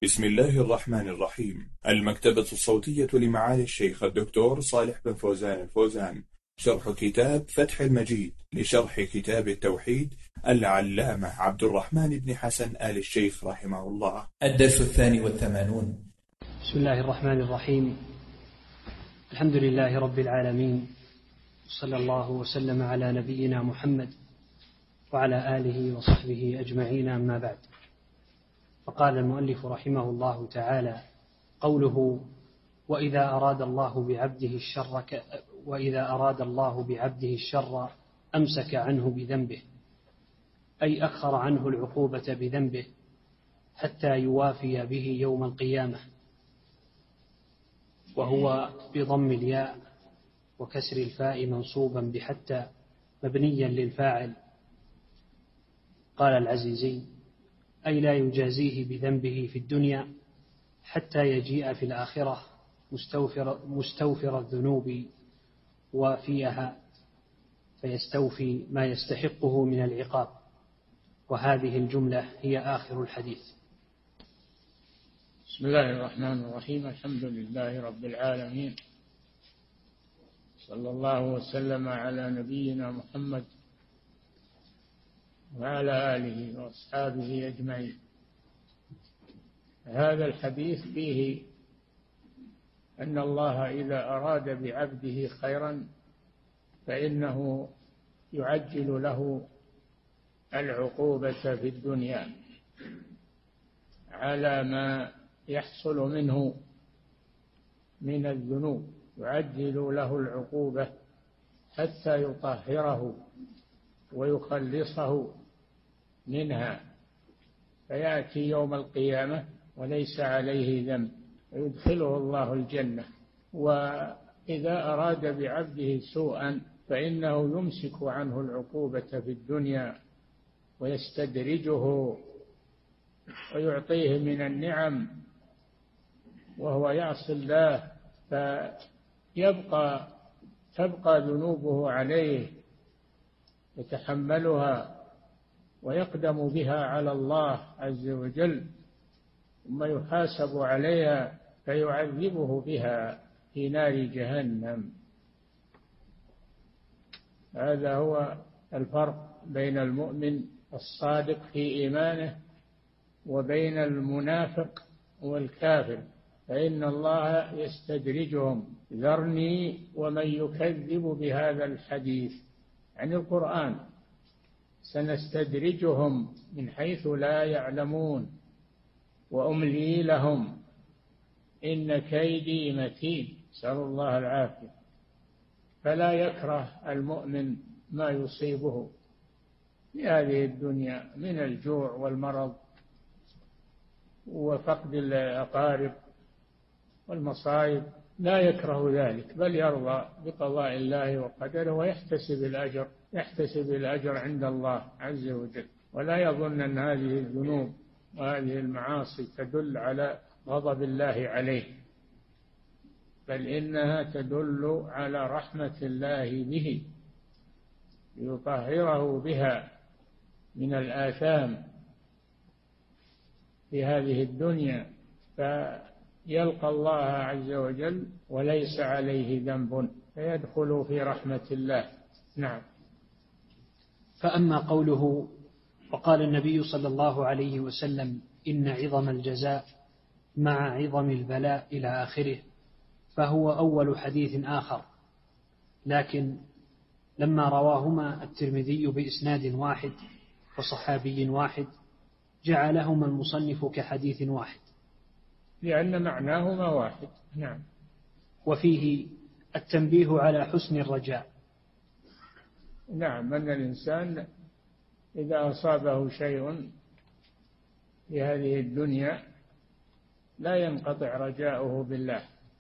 بسم الله الرحمن الرحيم. المكتبة الصوتية لمعالي الشيخ الدكتور صالح بن فوزان الفوزان، شرح كتاب فتح المجيد لشرح كتاب التوحيد العلامة عبد الرحمن بن حسن آل الشيخ رحمه الله. الدرس 82. بسم الله الرحمن الرحيم. الحمد لله رب العالمين، صلى الله وسلم على نبينا محمد وعلى آله وصحبه أجمعين، أما بعد. فقال المؤلف رحمه الله تعالى: قوله وإذا أراد الله بعبده الشر أمسك عنه بذنبه، أي أخر عنه العقوبة بذنبه حتى يوافي به يوم القيامة، وهو بضم الياء وكسر الفاء منصوبا بحتى مبنيا للفاعل. قال العزيزي: أي لا يجازيه بذنبه في الدنيا حتى يجيء في الآخرة مستوفر الذنوب وافيها، فيستوفي ما يستحقه من العقاب. وهذه الجملة هي آخر الحديث. بسم الله الرحمن الرحيم. الحمد لله رب العالمين، صلى الله وسلم على نبينا محمد وعلى آله وأصحابه أجمعين. هذا الحديث فيه أن الله إذا أراد بعبده خيرا فإنه يعجل له العقوبة في الدنيا على ما يحصل منه من الذنوب، يعجل له العقوبة حتى يطهره ويخلصه منها، فيأتي يوم القيامة وليس عليه ذنب ويدخله الله الجنة. وإذا أراد بعبده سوءا فإنه يمسك عنه العقوبة في الدنيا ويستدرجه ويعطيه من النعم وهو يعصي الله، تبقى ذنوبه عليه يتحملها ويقدم بها على الله عز وجل، ثم يحاسب عليها فيعذبه بها في نار جهنم. هذا هو الفرق بين المؤمن الصادق في إيمانه وبين المنافق والكافر، فإن الله يستدرجهم: ذرني ومن يكذب بهذا الحديث، عن القرآن، سنستدرجهم من حيث لا يعلمون وأملي لهم إن كيدي متين. نسأل الله العافية. فلا يكره المؤمن ما يصيبه في هذه الدنيا من الجوع والمرض وفقد الأقارب والمصائب، لا يكره ذلك، بل يرضى بقضاء الله وقدره ويحتسب الأجر عند الله عز وجل، ولا يظن أن هذه الذنوب وهذه المعاصي تدل على غضب الله عليه، بل إنها تدل على رحمة الله به ليطهره بها من الآثام في هذه الدنيا، فيلقى الله عز وجل وليس عليه ذنب فيدخل في رحمة الله. نعم. فأما قوله وقال النبي صلى الله عليه وسلم: إن عظم الجزاء مع عظم البلاء إلى آخره، فهو أول حديث آخر، لكن لما رواهما الترمذي بإسناد واحد وصحابي واحد جعلهما المصنف كحديث واحد، لأن معناهما واحد. نعم. وفيه التنبيه على حسن الرجاء. نعم، أن الإنسان إذا أصابه شيء في هذه الدنيا لا ينقطع رجاؤه بالله،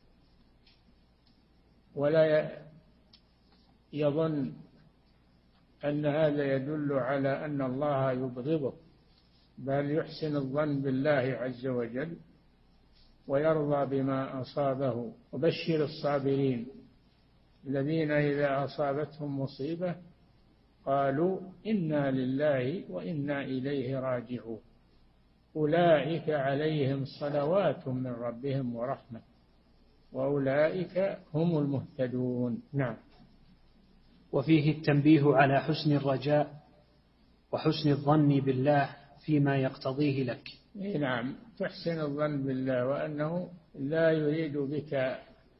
ولا يظن أن هذا يدل على أن الله يبغضه، بل يحسن الظن بالله عز وجل ويرضى بما أصابه. وبشر الصابرين الذين إذا أصابتهم مصيبة قالوا إنا لله وإنا إليه راجعون. أولئك عليهم صلوات من ربهم ورحمة وأولئك هم المهتدون. نعم. وفيه التنبيه على حسن الرجاء وحسن الظن بالله فيما يقتضيه لك. نعم، تحسن الظن بالله وأنه لا يريد بك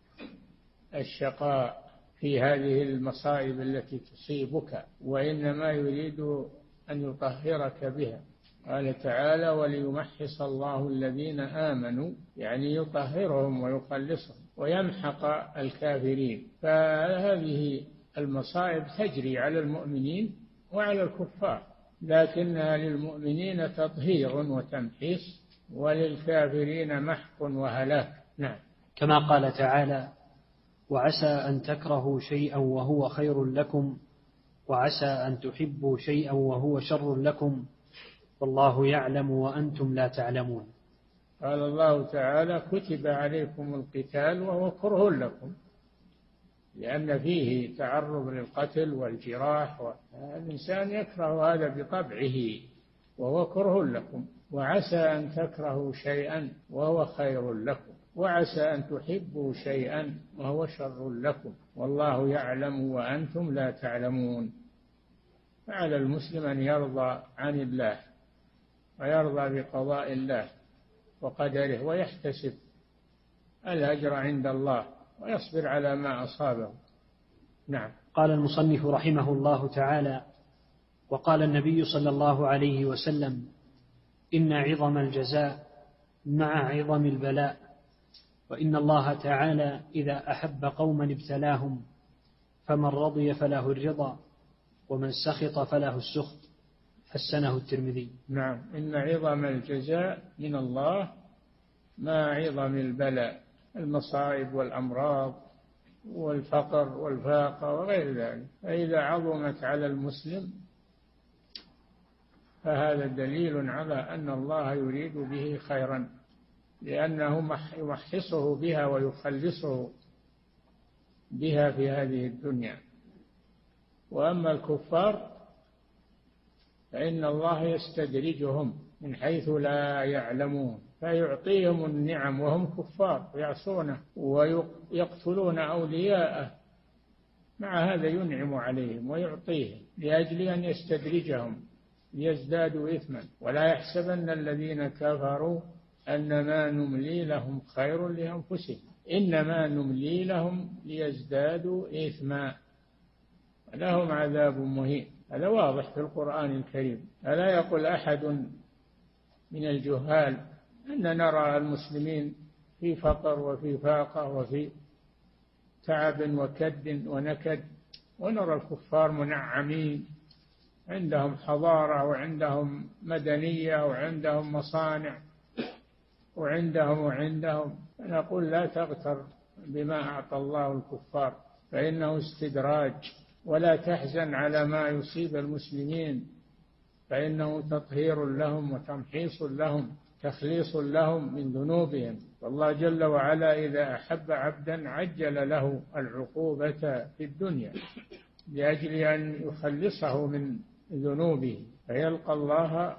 الشقاء في هذه المصائب التي تصيبك، وإنما يريد أن يطهرك بها. قال تعالى: وليمحص الله الذين آمنوا، يعني يطهرهم ويخلصهم ويمحق الكافرين. فهذه المصائب تجري على المؤمنين وعلى الكفار، لكنها للمؤمنين تطهير وتمحيص، وللكافرين محق وهلاك. نعم. كما قال تعالى: وعسى أن تكرهوا شيئا وهو خير لكم وعسى أن تحبوا شيئا وهو شر لكم والله يعلم وأنتم لا تعلمون. قال الله تعالى: كتب عليكم القتال وهو كره لكم، لأن فيه تعرض للقتل والجراح، والإنسان يكره هذا بطبعه وهو كره لكم. وعسى أن تكرهوا شيئا وهو خير لكم وعسى أن تحبوا شيئا وهو شر لكم والله يعلم وأنتم لا تعلمون. فعلى المسلم أن يرضى عن الله ويرضى بقضاء الله وقدره ويحتسب الأجر عند الله ويصبر على ما أصابه. نعم. قال المصنف رحمه الله تعالى: وقال النبي صلى الله عليه وسلم: إن عظم الجزاء مع عظم البلاء، وإن الله تعالى إذا أحب قوما ابتلاهم، فمن رضي فله الرضا ومن سخط فله السخط. حسنه الترمذي. نعم. إن عظم الجزاء من الله مع عظم البلاء، المصائب والأمراض والفقر والفاقة وغير ذلك. فإذا عظمت على المسلم فهذا دليل على أن الله يريد به خيرا، لأنه يمحصه بها ويخلصه بها في هذه الدنيا. وأما الكفار فإن الله يستدرجهم من حيث لا يعلمون، فيعطيهم النعم وهم كفار ويعصونه ويقتلون أولياءه، مع هذا ينعم عليهم ويعطيهم لأجل أن يستدرجهم ليزدادوا إثما. ولا يحسبن الذين كفروا أنما نملي لهم خير لأنفسهم إنما نملي لهم ليزدادوا إثما لهم عذاب مهين. هذا واضح في القرآن الكريم. ألا يقول أحد من الجهال أن نرى المسلمين في فقر وفي فاقة وفي تعب وكد ونكد، ونرى الكفار منعمين، عندهم حضارة وعندهم مدنية وعندهم مصانع وعندهم. نقول لا تغتر بما أعطى الله الكفار فإنه استدراج، ولا تحزن على ما يصيب المسلمين فإنه تطهير لهم وتمحيص لهم، تخليص لهم من ذنوبهم. والله جل وعلا إذا أحب عبدا عجل له العقوبة في الدنيا لأجل أن يخلصه من ذنوبه، فيلقى الله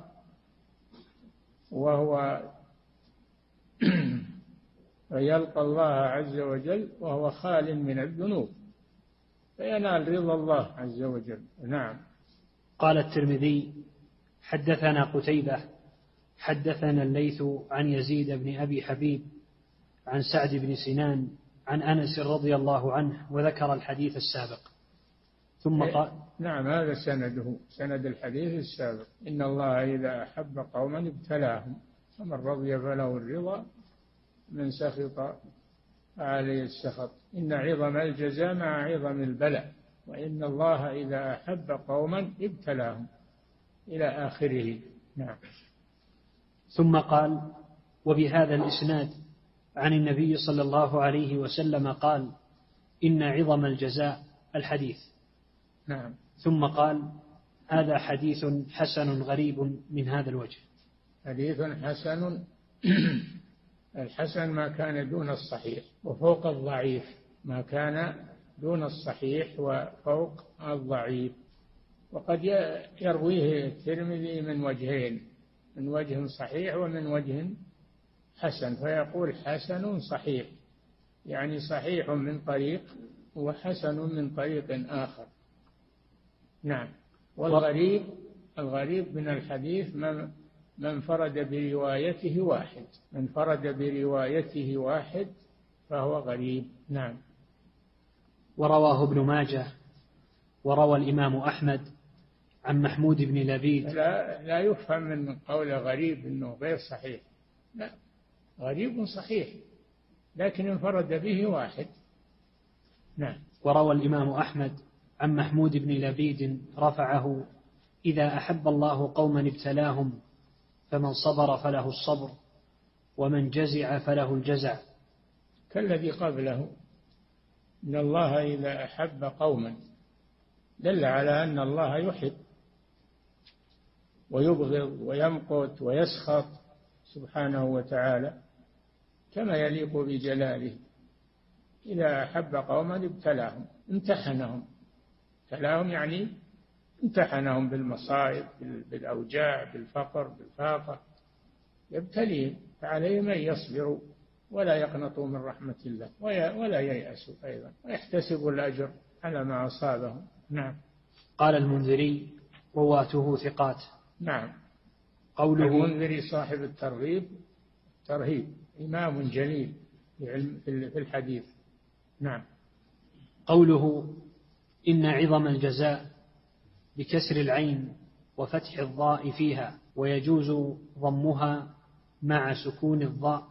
فيلقى الله عز وجل وهو خال من الذنوب، فينال رضا الله عز وجل. نعم. قال الترمذي: حدثنا قتيبة حدثنا الليث عن يزيد بن أبي حبيب عن سعد بن سنان عن أنس رضي الله عنه، وذكر الحديث السابق. ثم قال: نعم، هذا سنده، سند الحديث السابق. إن الله إذا أحب قوما ابتلاهم، فمن رضي فله الرضا من سخط عليه السخط. إن عظم الجزاء مع عظم البلاء، وإن الله إذا أحب قوما ابتلاهم، إلى آخره. نعم. ثم قال: وبهذا الإسناد عن النبي صلى الله عليه وسلم قال: إن عظم الجزاء الحديث. نعم. ثم قال: هذا حديث حسن غريب من هذا الوجه. حديث حسن. الحسن ما كان دون الصحيح وفوق الضعيف، ما كان دون الصحيح وفوق الضعيف. وقد يرويه الترمذي من وجهين: من وجه صحيح ومن وجه حسن، فيقول حسن صحيح، يعني صحيح من طريق وحسن من طريق آخر. نعم. والغريب من الحديث من انفرد بروايته واحد، من انفرد بروايته واحد فهو غريب. نعم. ورواه ابن ماجه وروى الإمام أحمد عن محمود بن لبيد. لا يفهم من قول غريب أنه غير صحيح، لا، غريب صحيح لكن انفرد به واحد. نعم. وروى الإمام أحمد عن محمود بن لبيد رفعه: إذا أحب الله قوما ابتلاهم، فمن صبر فله الصبر، ومن جزع فله الجزع. كالذي قبله، إن الله إذا أحب قوما، دل على أن الله يحب ويبغض ويمقت ويسخط سبحانه وتعالى كما يليق بجلاله. إذا أحب قوما ابتلاهم، امتحنهم، ابتلاهم يعني امتحنهم بالمصائب، بالأوجاع، بالفقر، بالفاقة، يبتليهم، فعليهم أن يصبروا ولا يقنطوا من رحمة الله ولا ييأسوا أيضا، ويحتسبوا الأجر على ما أصابهم. نعم. قال المنذري: رواته ثقات. نعم. قوله المنذري صاحب الترهيب إمام جليل في الحديث. نعم. قوله: إن عظم الجزاء بكسر العين وفتح الضاء فيها، ويجوز ضمها مع سكون الضاء.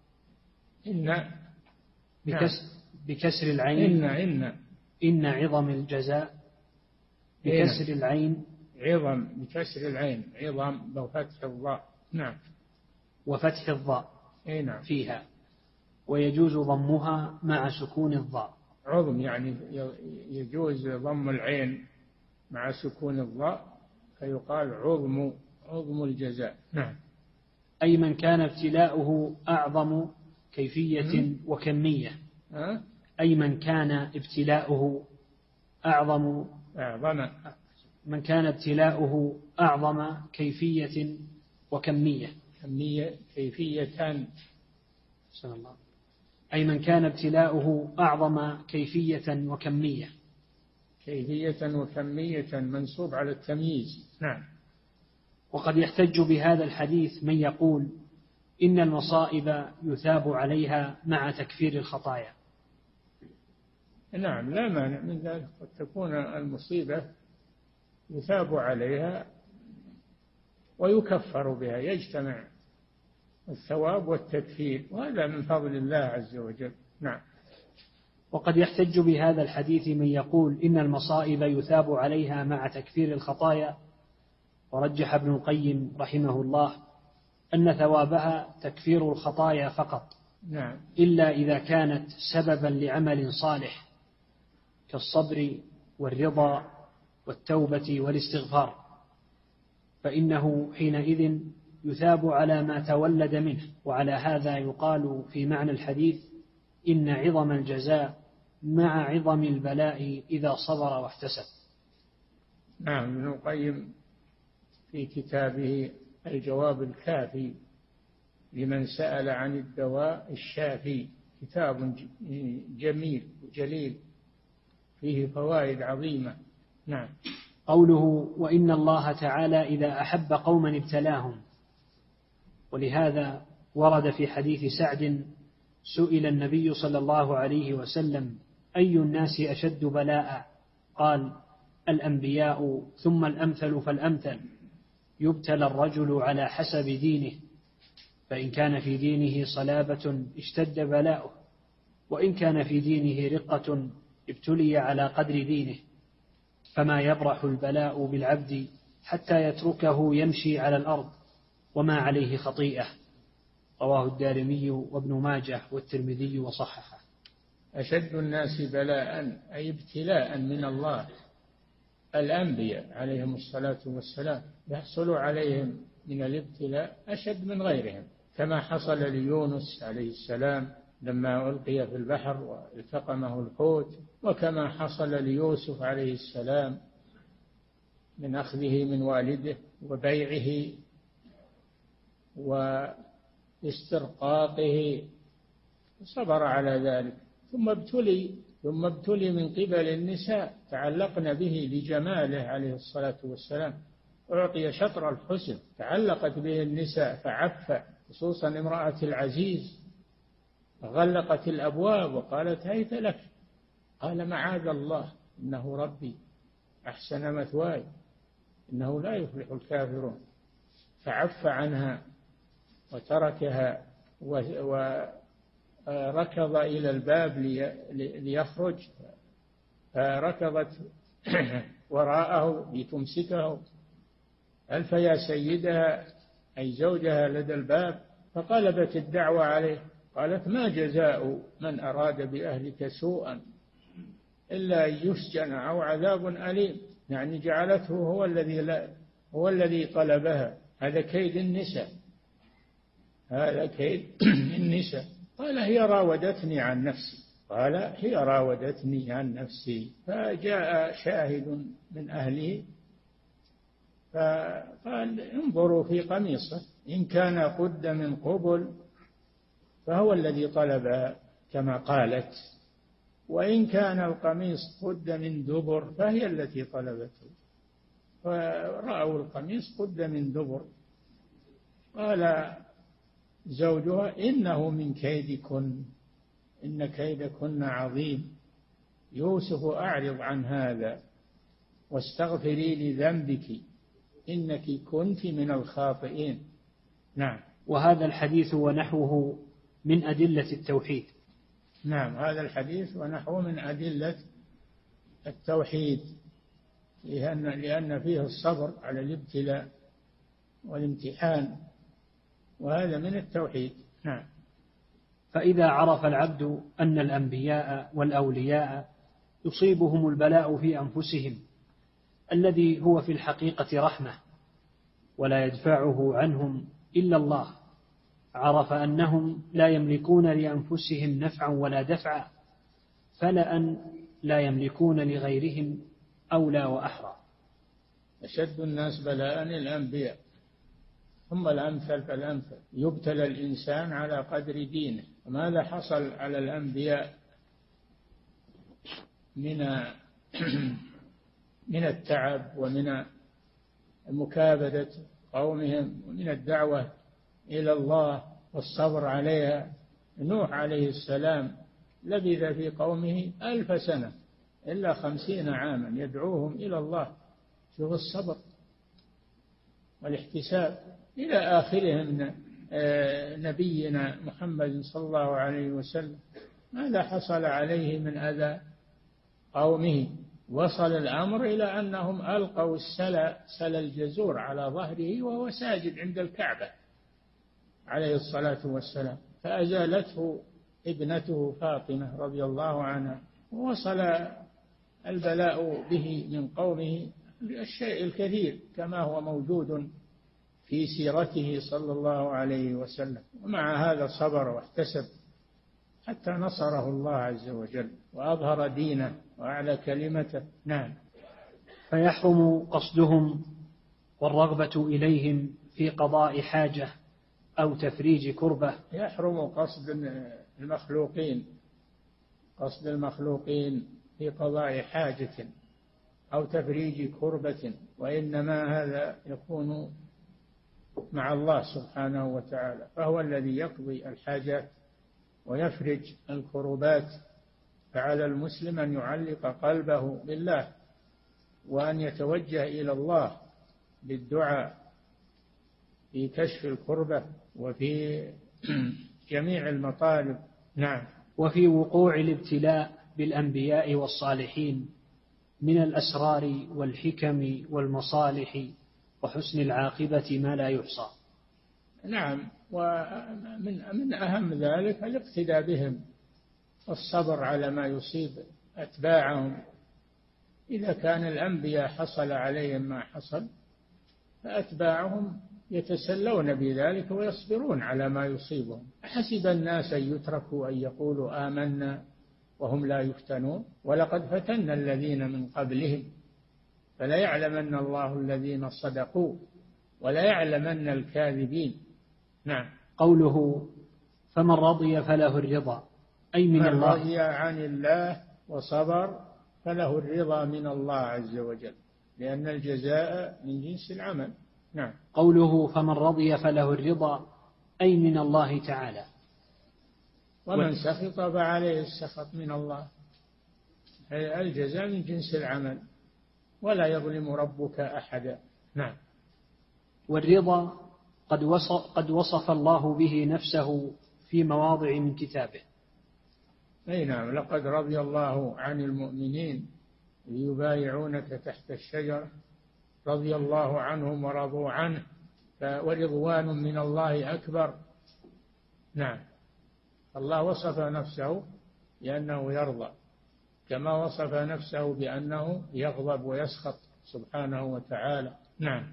بكسر العين. إن عظم الجزاء بكسر العين، عظم بكسر العين، عظم وفتح الضاء. نعم. وفتح الضاء نعم. فيها، ويجوز ضمها مع سكون الضاء. عظم يعني يجوز ضم العين مع سكون الضاء، فيقال عظم الجزاء. نعم. أي من كان ابتلاؤه أعظم كيفية وكمية. أي من كان ابتلاؤه من كان ابتلاؤه أعظم كيفية وكمية. كيفيتان. أي من كان ابتلاؤه أعظم كيفية وكمية. كيفية وكمية منصوب على التمييز. نعم. وقد يحتج بهذا الحديث من يقول إن المصائب يثاب عليها مع تكفير الخطايا. نعم، لا مانع من ذلك، قد تكون المصيبة يثاب عليها ويكفر بها، يجتمع الثواب والتكفير، وهذا من فضل الله عز وجل. نعم. وقد يحتج بهذا الحديث من يقول إن المصائب يثاب عليها مع تكفير الخطايا، ورجح ابن القيم رحمه الله أن ثوابها تكفير الخطايا فقط. نعم. إلا إذا كانت سببا لعمل صالح كالصبر والرضا والتوبة والاستغفار، فإنه حينئذ يثاب على ما تولد منه. وعلى هذا يقال في معنى الحديث: إن عظم الجزاء مع عظم البلاء إذا صبر واحتسب. نعم. ابن القيم في كتابه الجواب الكافي لمن سأل عن الدواء الشافي، كتاب جميل جليل فيه فوائد عظيمة. نعم. قوله: وإن الله تعالى إذا أحب قوما ابتلاهم. ولهذا ورد في حديث سعد: سئل النبي صلى الله عليه وسلم: أي الناس أشد بلاء؟ قال: الأنبياء ثم الأمثل فالأمثل، يبتلى الرجل على حسب دينه، فإن كان في دينه صلابة اشتد بلاؤه، وإن كان في دينه رقة ابتلي على قدر دينه، فما يبرح البلاء بالعبد حتى يتركه يمشي على الأرض وما عليه خطيئة. رواه الدارمي وابن ماجه والترمذي وصححه. أشد الناس بلاء أي ابتلاء من الله الأنبياء عليهم الصلاة والسلام، يحصل عليهم من الابتلاء أشد من غيرهم، كما حصل ليونس عليه السلام لما ألقي في البحر والتقمه الحوت، وكما حصل ليوسف عليه السلام من أخذه من والده وبيعه واسترقاقه، صبر على ذلك. ثم ابتلي من قبل النساء، تعلقن به لجماله عليه الصلاة والسلام، أعطي شطر الحسن، تعلقت به النساء فعف، خصوصا امرأة العزيز، غلقت الأبواب وقالت هيت لك، قال معاذ الله إنه ربي أحسن مثواي إنه لا يفلح الكافرون، فعف عنها وتركها وركض إلى الباب ليخرج، فركضت وراءه لتمسكه، ألف يا سيدها أي زوجها لدى الباب، فقلبت الدعوة عليه، قالت ما جزاء من أراد بأهلك سوءا إلا أن يسجن أو عذاب أليم، يعني جعلته هو الذي طلبها. هذا كيد النساء، هذا كيد النساء. قال هي راودتني عن نفسي، قال هي راودتني عن نفسي. فجاء شاهد من أهله فقال انظروا في قميصه، إن كان قد من قبل فهو الذي طلبها كما قالت، وإن كان القميص قد من دبر فهي التي طلبته. فرأوا القميص قد من دبر. قال زوجها إنه من كيدكن، إن كيدكن عظيم، يوسف أعرض عن هذا واستغفري لذنبك إنك كنت من الخاطئين. نعم. وهذا الحديث ونحوه من أدلة التوحيد. نعم، هذا الحديث ونحوه من أدلة التوحيد، لأن فيه الصبر على الابتلاء والامتحان، وهذا من التوحيد. نعم. فإذا عرف العبد أن الأنبياء والأولياء يصيبهم البلاء في أنفسهم الذي هو في الحقيقة رحمة ولا يدفعه عنهم إلا الله، عرف أنهم لا يملكون لأنفسهم نفعا ولا دفعا، فلأن لا يملكون لغيرهم أولى وأحرى. أشد الناس بلاء الأنبياء، ثم الأمثل فالأمثل، يبتلى الإنسان على قدر دينه. وماذا حصل على الأنبياء من التعب ومن مكابدة قومهم ومن الدعوة إلى الله والصبر عليها؟ نوح عليه السلام لبث في قومه 1000 سنة إلا 50 عاما يدعوهم إلى الله. شوف الصبر والاحتساب إلى آخرهم. نبينا محمد صلى الله عليه وسلم ماذا حصل عليه من أذى قومه؟ وصل الأمر إلى أنهم ألقوا سل الجزور على ظهره وهو ساجد عند الكعبة عليه الصلاة والسلام، فأزالته ابنته فاطمة رضي الله عنها. ووصل البلاء به من قومه الشيء الكثير كما هو موجود في سيرته صلى الله عليه وسلم، ومع هذا صبر واحتسب حتى نصره الله عز وجل وأظهر دينه وأعلى كلمته. نعم. فيحرم قصدهم والرغبة إليهم في قضاء حاجة أو تفريج كربة. يحرم قصد المخلوقين في قضاء حاجة أو تفريج كربة، وإنما هذا يكون مع الله سبحانه وتعالى، فهو الذي يقضي الحاجات ويفرج الكربات. فعلى المسلم أن يعلق قلبه بالله وأن يتوجه إلى الله بالدعاء في كشف الكربة وفي جميع المطالب. نعم. وفي وقوع الابتلاء بالأنبياء والصالحين من الأسرار والحكم والمصالح وحسن العاقبة ما لا يحصى. نعم. ومن أهم ذلك الاقتداء بهم والصبر على ما يصيب أتباعهم. إذا كان الأنبياء حصل عليهم ما حصل، فأتباعهم يتسلون بذلك ويصبرون على ما يصيبهم. حسب الناس أن يتركوا أن يقولوا آمنا وهم لا يفتنون، ولقد فتنا الذين من قبلهم فلا يعلمن الله الذين صدقوا ولا يعلمن الكاذبين. نعم. قوله فمن رضي فله الرضا أي من الله. من رضي عن الله وصبر فله الرضا من الله عز وجل، لأن الجزاء من جنس العمل. نعم. قوله فمن رضي فله الرضا أي من الله تعالى. ومن سخط فعليه السخط من الله. الجزاء من جنس العمل ولا يظلم ربك أحدا. نعم. والرضا قد وصف الله به نفسه في مواضع من كتابه. أي نعم. لقد رضي الله عن المؤمنين يبايعونك تحت الشجرة رضي الله عنهم ورضوا عنه ورضوان من الله أكبر. نعم. الله وصف نفسه بأنه يرضى كما وصف نفسه بأنه يغضب ويسخط سبحانه وتعالى. نعم.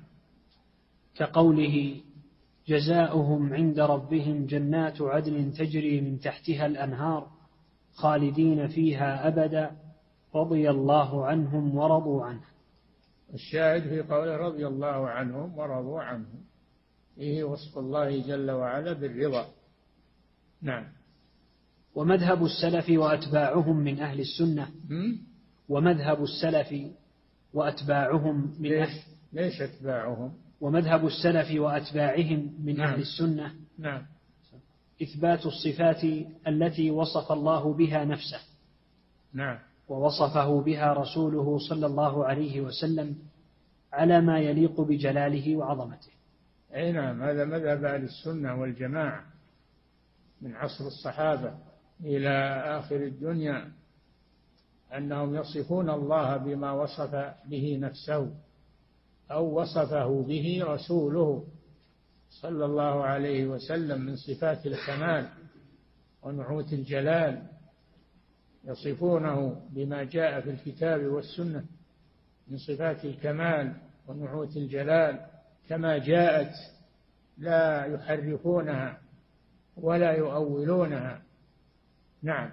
كقوله جزاؤهم عند ربهم جنات عدن تجري من تحتها الأنهار خالدين فيها أبدا رضي الله عنهم ورضوا عنه. الشاهد في قوله رضي الله عنهم ورضوا عنه فيه وصف الله جل وعلا بالرضا. نعم. ومذهب السلف وأتباعهم من أهل السنة. ومذهب السلف وأتباعهم من ليش أتباعهم؟ ومذهب السلف وأتباعهم من نعم. أهل السنة. نعم. إثبات الصفات التي وصف الله بها نفسه. نعم. ووصفه بها رسوله صلى الله عليه وسلم على ما يليق بجلاله وعظمته. أي نعم. هذا مذهب أهل السنة والجماعة من عصر الصحابة إلى آخر الدنيا، أنهم يصفون الله بما وصف به نفسه أو وصفه به رسوله صلى الله عليه وسلم من صفات الكمال ونعوت الجلال، يصفونه بما جاء في الكتاب والسنة من صفات الكمال ونعوت الجلال كما جاءت، لا يحرفونها ولا يؤولونها. نعم.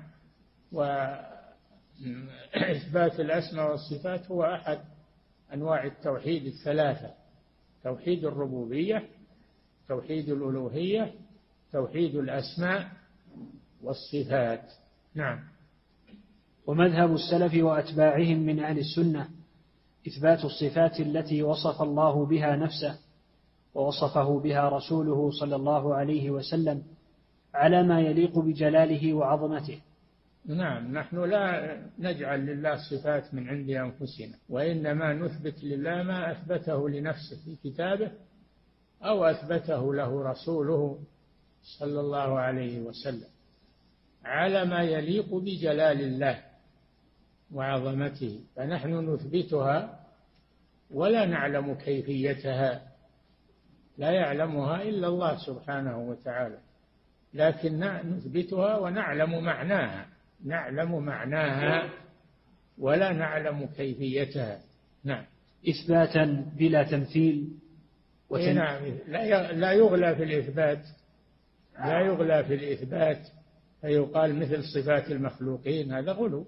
وإثبات الأسماء والصفات هو أحد أنواع التوحيد الثلاثة: توحيد الربوبية، توحيد الألوهية، توحيد الأسماء والصفات. نعم. ومذهب السلف وأتباعهم من أهل السنة إثبات الصفات التي وصف الله بها نفسه ووصفه بها رسوله صلى الله عليه وسلم على ما يليق بجلاله وعظمته. نعم. نحن لا نجعل لله صفات من عند أنفسنا، وإنما نثبت لله ما أثبته لنفسه في كتابه أو أثبته له رسوله صلى الله عليه وسلم على ما يليق بجلال الله وعظمته، فنحن نثبتها ولا نعلم كيفيتها، لا يعلمها إلا الله سبحانه وتعالى، لكن نثبتها ونعلم معناها، نعلم معناها ولا نعلم كيفيتها. نعم. إثباتا بلا تمثيل. نعم. لا يغلى في الإثبات، لا يغلى في الإثبات فيقال مثل صفات المخلوقين، هذا غلو.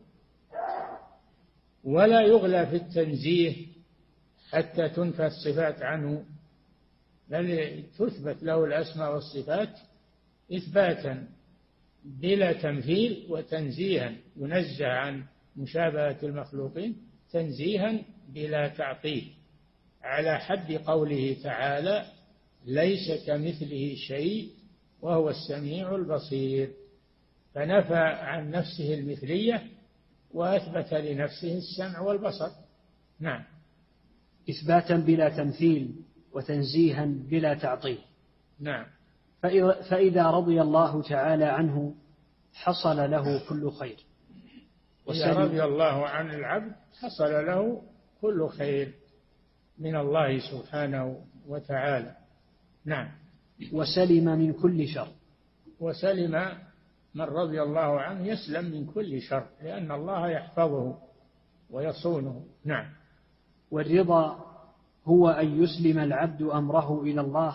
ولا يغلى في التنزيه حتى تنفى الصفات عنه، بل تثبت له الأسماء والصفات إثباتا بلا تمثيل وتنزيها، ينزه عن مشابهة المخلوقين تنزيها بلا تعطيل، على حد قوله تعالى: ليس كمثله شيء وهو السميع البصير، فنفى عن نفسه المثلية وأثبت لنفسه السمع والبصر. نعم. إثباتا بلا تمثيل وتنزيها بلا تعطيل. نعم. فإذا رضي الله تعالى عنه حصل له كل خير. إذا رضي الله عن العبد حصل له كل خير من الله سبحانه وتعالى. نعم. وسلم من كل شر. وسلم من رضي الله عنه يسلم من كل شر، لأن الله يحفظه ويصونه. نعم. والرضا هو أن يسلم العبد أمره إلى الله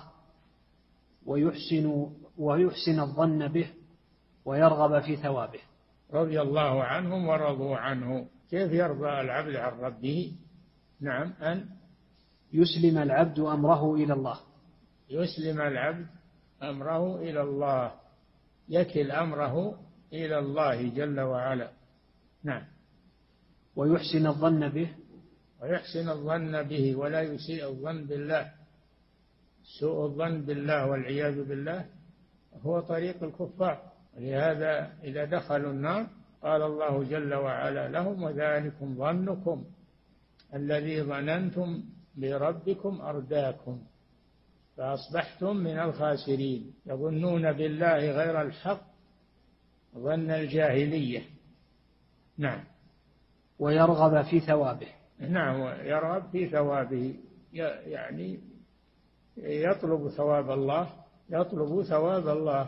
ويحسن الظن به ويرغب في ثوابه. رضي الله عنهم ورضوا عنه. كيف يرضى العبد عن ربه؟ نعم. أن يسلم العبد أمره إلى الله. يسلم العبد أمره إلى الله، يكل أمره إلى الله جل وعلا. نعم. ويحسن الظن به، ويحسن الظن به ولا يسيء الظن بالله. سوء الظن بالله والعياذ بالله هو طريق الكفار. ولهذا إذا دخلوا النار قال الله جل وعلا لهم: وذلكم ظنكم الذي ظننتم بربكم أرداكم فأصبحتم من الخاسرين. يظنون بالله غير الحق ظن الجاهلية. نعم. ويرغب في ثوابه. نعم، يرغب في ثوابه، يعني يطلب ثواب الله، يطلب ثواب الله،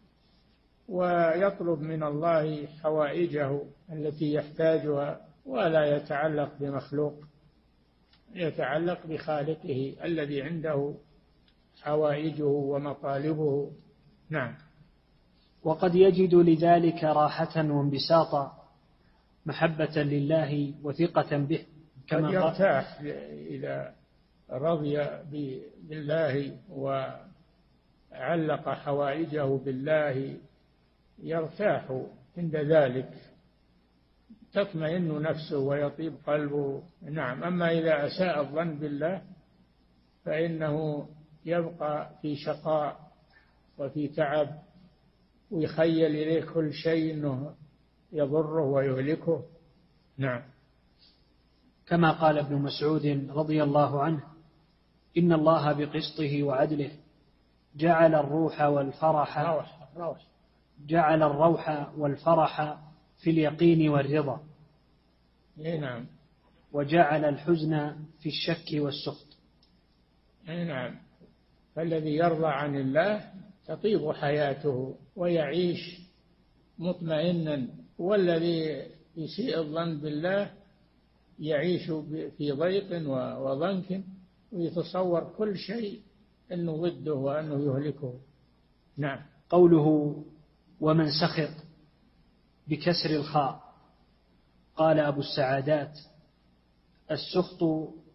ويطلب من الله حوائجه التي يحتاجها، ولا يتعلق بمخلوق، يتعلق بخالقه الذي عنده حوائجه ومطالبه. نعم. وقد يجد لذلك راحة وانبساطا، محبة لله وثقة به، قد يرتاح إذا رضي بالله وعلق حوائجه بالله، يرتاح عند ذلك، تطمئن نفسه ويطيب قلبه. نعم. أما إذا أساء الظن بالله فإنه يبقى في شقاء وفي تعب، ويخيل إليه كل شيء أنه يضره ويهلكه. نعم. كما قال ابن مسعود رضي الله عنه: إن الله بقسطه وعدله جعل الروح والفرح في اليقين والرضا. نعم. وجعل الحزن في الشك والسخط. نعم. فالذي يرضى عن الله تطيب حياته ويعيش مطمئنا، والذي يسيء الظن بالله يعيش في ضيق وضنك، ويتصور كل شيء أنه ضده وأنه يهلكه. نعم. قوله ومن سخط بكسر الخاء، قال أبو السعادات: السخط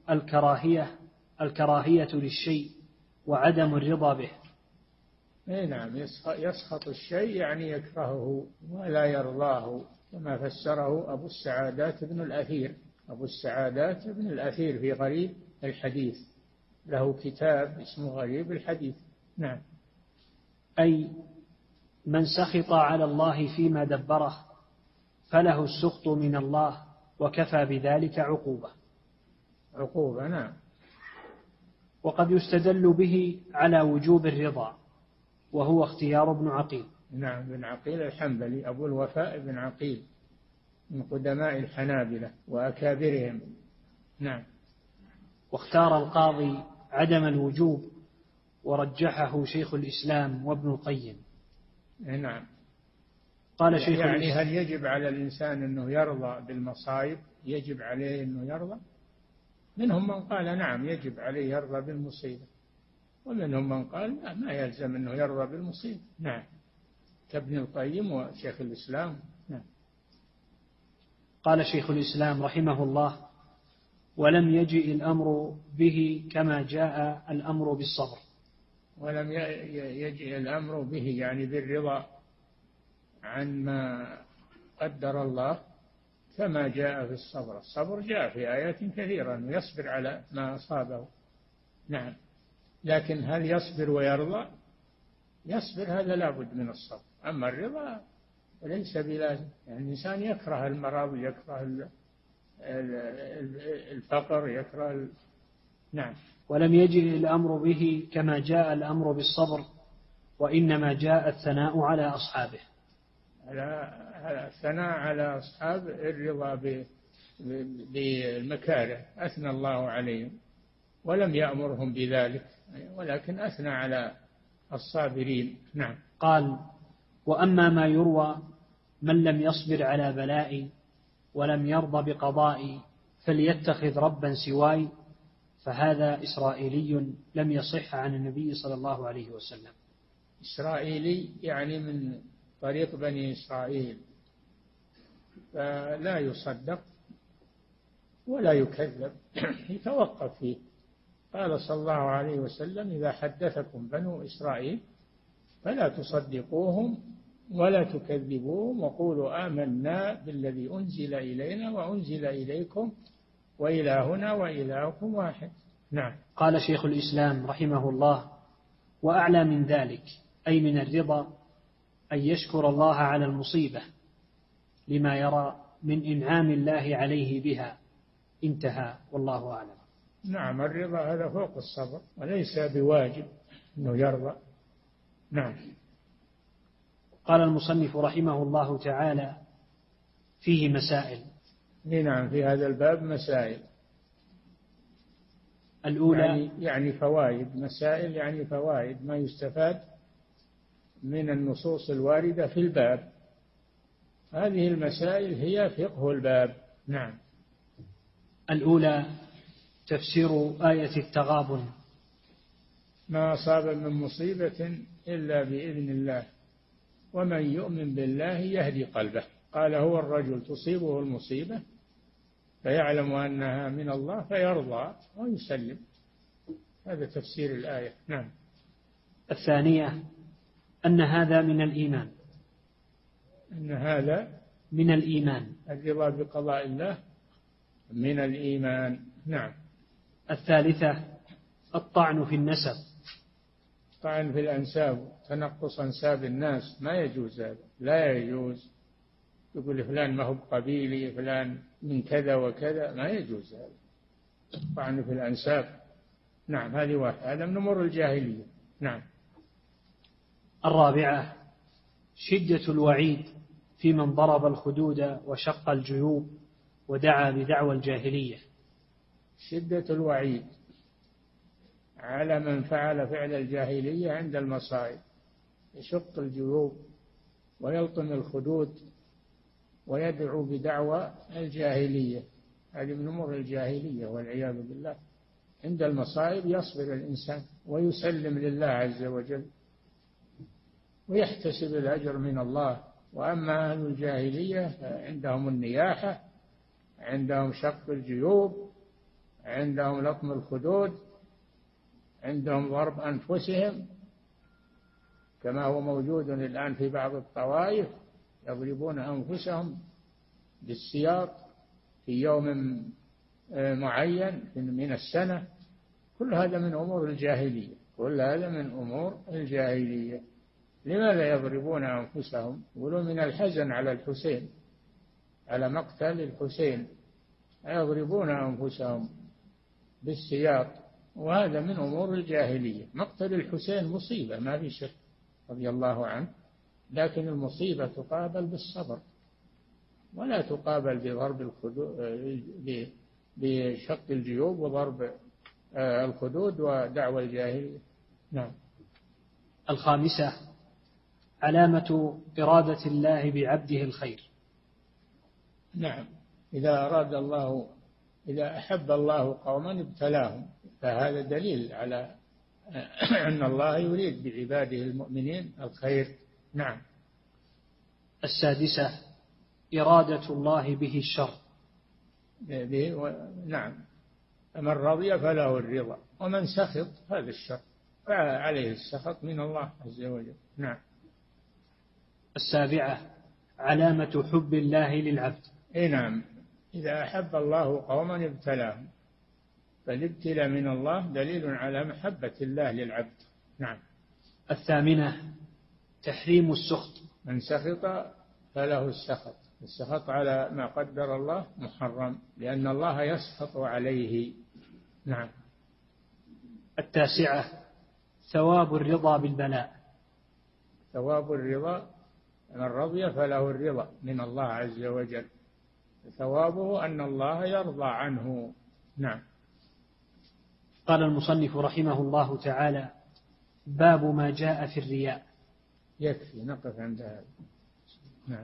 الكراهية للشيء وعدم الرضا به. نعم. يسخط الشيء يعني يكرهه ولا يرضاه، كما فسره أبو السعادات بن الأثير. أبو السعادات بن الأثير في غريب الحديث، له كتاب اسمه غريب الحديث. نعم. أي من سخط على الله فيما دبره فله السخط من الله، وكفى بذلك عقوبة. نعم. وقد يستدل به على وجوب الرضا، وهو اختيار ابن عقيل. نعم. ابن عقيل الحنبلي أبو الوفاء بن عقيل من قدماء الحنابلة وأكابرهم. نعم. واختار القاضي عدم الوجوب، ورجحه شيخ الإسلام وابن القيم. نعم. قال شيخ يعني هل يجب على الإنسان أنه يرضى بالمصائب؟ يجب عليه أنه يرضى؟ منهم من قال نعم يجب عليه يرضى بالمصيبة، ومنهم من قال لا، ما يلزم أنه يرضى بالمصيبة. نعم. كابن القيم وشيخ الإسلام. نعم. قال شيخ الإسلام رحمه الله: ولم يجئ الأمر به كما جاء الأمر بالصبر. ولم يجئ الأمر به يعني بالرضا عن ما قدر الله كما جاء في الصبر. الصبر جاء في آيات كثيرة أنه يصبر على ما أصابه. نعم. لكن هل يصبر ويرضى؟ يصبر، هذا لابد من الصبر. أما الرضا ليس بلازم، يعني الإنسان يكره المرض، يكره الفقر، يكره نعم. ولم يجئ الأمر به كما جاء الأمر بالصبر، وإنما جاء الثناء على أصحابه. الثناء على أصحاب الرضا بالمكاره، أثنى الله عليهم ولم يأمرهم بذلك، ولكن أثنى على الصابرين. نعم. قال: وأما ما يروى من لم يصبر على بلائي ولم يرضى بقضائي فليتخذ ربا سواي، فهذا إسرائيلي لم يصح عن النبي صلى الله عليه وسلم. إسرائيلي يعني من طريق بني إسرائيل، فلا يصدق ولا يكذب، يتوقف فيه. قال صلى الله عليه وسلم: إذا حدثكم بنو إسرائيل فلا تصدقوهم ولا تكذبوهم وقولوا آمنا بالذي أنزل إلينا وأنزل إليكم وإلهنا وإلهكم واحد. نعم. قال شيخ الإسلام رحمه الله: وأعلى من ذلك أي من الرضا أن يشكر الله على المصيبة لما يرى من إنعام الله عليه بها. انتهى، والله أعلم. نعم، الرضا هذا فوق الصبر وليس بواجب أنه يرضى. نعم. قال المصنف رحمه الله تعالى: فيه مسائل. نعم، في هذا الباب مسائل. الأولى يعني فوائد. مسائل يعني فوائد، ما يستفاد من النصوص الواردة في الباب. هذه المسائل هي فقه الباب. نعم. الأولى تفسير آية التغابن: ما أصاب من مصيبة إلا بإذن الله ومن يؤمن بالله يهدي قلبه. قال: هو الرجل تصيبه المصيبة فيعلم أنها من الله فيرضى ويسلم. هذا تفسير الآية. نعم. الثانية أن هذا من الإيمان. أن هذا من الإيمان، الرضا بقضاء الله من الإيمان. نعم. الثالثة الطعن في النسب. طعن في الأنساب، تنقص أنساب الناس، ما يجوز هذا، لا يجوز. يقول فلان ما هو قبيلي، فلان من كذا وكذا، ما يجوز هذا. طعن في الأنساب. نعم، هذه واحد، هذا من أمور الجاهلية. نعم. الرابعة شدة الوعيد في من ضرب الخدود وشق الجيوب ودعا بدعوى الجاهلية. شدة الوعيد على من فعل فعل الجاهلية عند المصائب، يشق الجيوب ويلطم الخدود ويدعو بدعوى الجاهلية. هذه من أمور الجاهلية والعياذ بالله. عند المصائب يصبر الإنسان ويسلم لله عز وجل ويحتسب الأجر من الله. وأما أهل الجاهلية عندهم النياحة، عندهم شق الجيوب، عندهم لطم الخدود، عندهم ضرب أنفسهم، كما هو موجود الآن في بعض الطوائف، يضربون أنفسهم بالسياط في يوم معين من السنة. كل هذا من أمور الجاهلية، كل هذا من أمور الجاهلية. لماذا يضربون أنفسهم؟ يقولون من الحزن على الحسين، على مقتل الحسين، يضربون أنفسهم بالسياط، وهذا من أمور الجاهلية. مقتل الحسين مصيبة ما في شك رضي الله عنه، لكن المصيبة تقابل بالصبر ولا تقابل بضرب بشق الجيوب وضرب الخدود ودعوى الجاهلية. نعم. الخامسة علامة إرادة الله بعبده الخير. نعم. إذا أحب الله قوما ابتلاهم، فهذا دليل على أن الله يريد بعباده المؤمنين الخير. نعم. السادسة إرادة الله به الشر. نعم. فمن رضي فله الرضا ومن سخط هذا الشر، فعليه السخط من الله عز وجل. نعم. السابعة علامة حب الله للعبد. نعم. إذا أحب الله قوما ابتلاهم، فالابتلاء من الله دليل على محبة الله للعبد. نعم. الثامنة تحريم السخط. من سخط فله السخط. السخط على ما قدر الله محرم، لأن الله يسخط عليه. نعم. التاسعة ثواب الرضا بالبلاء. ثواب الرضا، من رضي فله الرضا من الله عز وجل، ثوابه أن الله يرضى عنه. نعم. قال المصنف رحمه الله تعالى: باب ما جاء في الرياء. يكفي نقف عند هذا. نعم.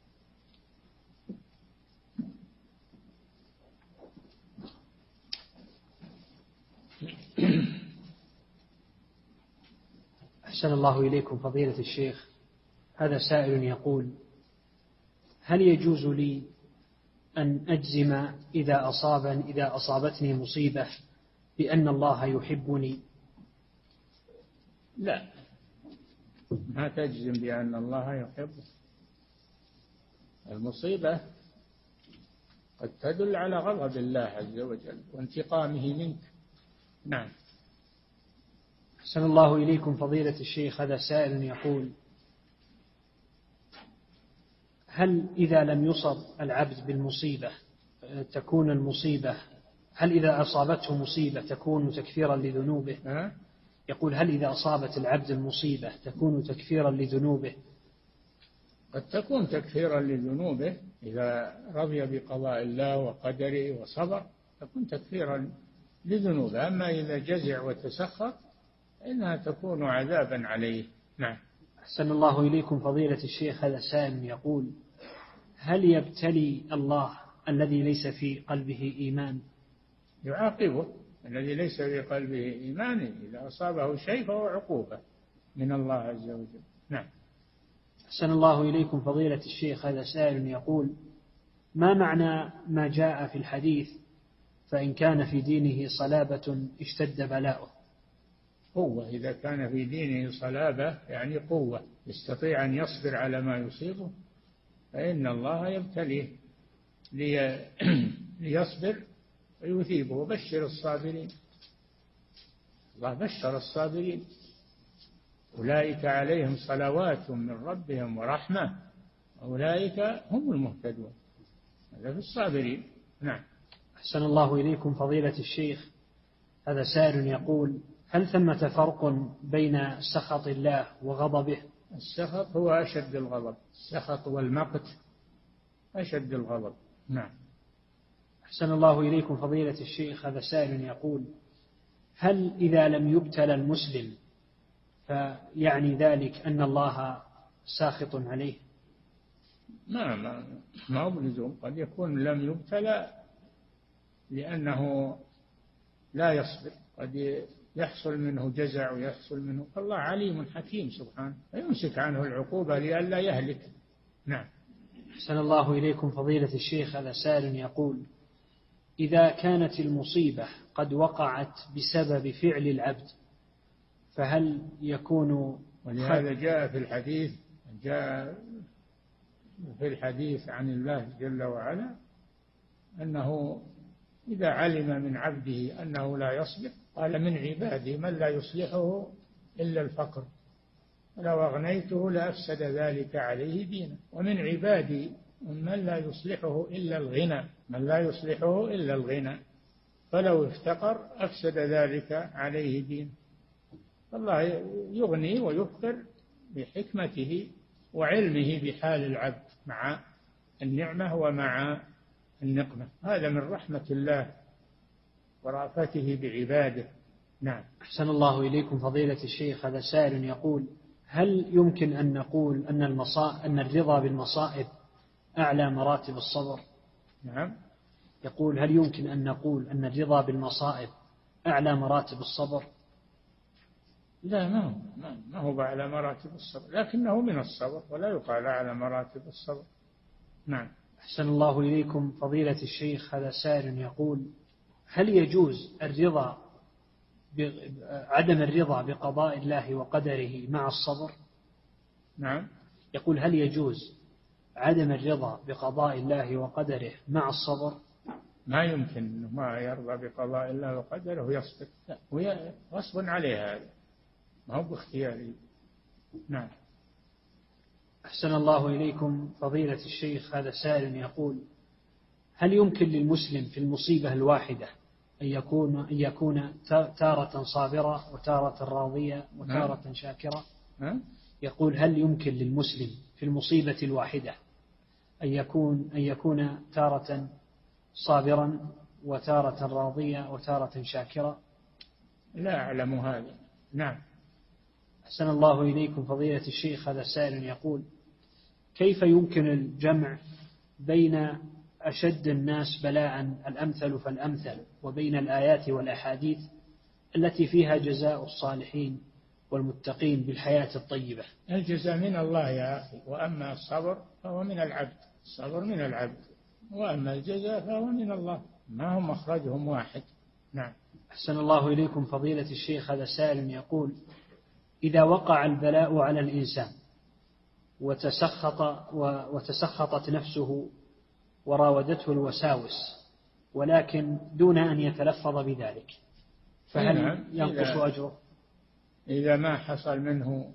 أحسن الله إليكم فضيلة الشيخ. هذا سائل يقول: هل يجوز لي أن أجزم إذا أصابتني مصيبة بأن الله يحبني؟ لا، ما تجزم بأن الله يحبه. المصيبة قد تدل على غضب الله عز وجل وانتقامه منك. نعم. أحسن الله إليكم فضيلة الشيخ. هذا سائل يقول: هل إذا لم يصب العبد بالمصيبة تكون المصيبة، هل إذا أصابته مصيبة تكون تكفيرا لذنوبه؟ يقول: هل إذا أصابت العبد المصيبة تكون تكفيرا لذنوبه؟ قد تكون تكفيرا لذنوبه إذا رضي بقضاء الله وقدره وصبر، تكون تكفيرا لذنوبه. أما إذا جزع وتسخط إنها تكون عذابا عليه. نعم. أحسن الله إليكم فضيلة الشيخ. هذا سائل يقول: هل يبتلي الله الذي ليس في قلبه إيمان؟ يعاقبه الذي ليس في قلبه إيمان إذا أصابه شيء فهو عقوبة من الله عز وجل. نعم. أحسن الله إليكم فضيلة الشيخ. هذا سائل يقول: ما معنى ما جاء في الحديث فإن كان في دينه صلابة اشتد بلاؤه؟ قوة. إذا كان في دينه صلابة يعني قوة، يستطيع أن يصبر على ما يصيبه، فإن الله يبتليه ليصبر ويثيبه. بشر الصابرين. الله بشر الصابرين: أولئك عليهم صلوات من ربهم ورحمة أولئك هم المهتدون. هذا في الصابرين. نعم. أحسن الله إليكم فضيلة الشيخ. هذا سائل يقول: هل ثمة فرق بين سخط الله وغضبه؟ السخط هو أشد الغضب، السخط والمقت أشد الغضب. نعم. أحسن الله إليكم فضيلة الشيخ. هذا سائل يقول: هل إذا لم يبتلى المسلم فيعني ذلك أن الله ساخط عليه؟ ما هو بلزوم. قد يكون لم يبتلى لأنه لا يصبر، قد يحصل منه جزع ويحصل منه. الله عليم حكيم سبحانه فيمسك عنه العقوبة لئلا يهلك. نعم. أحسن الله إليكم فضيلة الشيخ. هذا سائل يقول: إذا كانت المصيبة قد وقعت بسبب فعل العبد فهل يكون؟ ولهذا جاء في الحديث عن الله جل وعلا أنه إذا علم من عبده أنه لا يصبر قال: من عبادي من لا يصلحه إلا الفقر، ولو أغنيته لأفسد ذلك عليه دينه، ومن عبادي من لا يصلحه إلا الغنى، فلو افتقر أفسد ذلك عليه دينه. الله يغني ويفقر بحكمته وعلمه بحال العبد مع النعمة ومع النقمة. هذا من رحمة الله ورأفته بعباده. نعم. أحسن الله إليكم فضيلة الشيخ. هذا سائل يقول: هل يمكن أن نقول أن الرضا بالمصائب أعلى مراتب الصبر؟ نعم. يقول: هل يمكن أن نقول أن الرضا بالمصائب أعلى مراتب الصبر؟ لا، ما هو أعلى مراتب الصبر، لكنه من الصبر ولا يقال أعلى مراتب الصبر. نعم. أحسن الله إليكم فضيلة الشيخ. هذا سائل يقول: هل يجوز عدم الرضا بقضاء الله وقدره مع الصبر؟ نعم. يقول: هل يجوز عدم الرضا بقضاء الله وقدره مع الصبر؟ ما يمكن ما يرضى بقضاء الله وقدره ويصبر، لا، هو غصب عليه، هذا ما هو باختياري. نعم. أحسن الله إليكم فضيلة الشيخ. هذا سائل يقول: هل يمكن للمسلم في المصيبة الواحدة أن يكون تارة صابرة وتارة راضية وتارة شاكرة؟ يقول: هل يمكن للمسلم في المصيبة الواحدة أن يكون تارة صابرا وتارة راضية وتارة شاكرة؟ لا أعلم هذا. نعم. أحسن الله إليكم فضيلة الشيخ. هذا سائل يقول: كيف يمكن الجمع بين أشد الناس بلاء الأمثل فالأمثل وبين الآيات والأحاديث التي فيها جزاء الصالحين والمتقين بالحياة الطيبة؟ الجزاء من الله يا أخي، وأما الصبر فهو من العبد، الصبر من العبد، وأما الجزاء فهو من الله، ما هم مخرجهم واحد. نعم. أحسن الله إليكم فضيلة الشيخ. هذا سائل يقول: إذا وقع البلاء على الإنسان وتسخطت نفسه وراودته الوساوس ولكن دون أن يتلفظ بذلك، فهل ينقص أجره؟ إذا ما حصل منه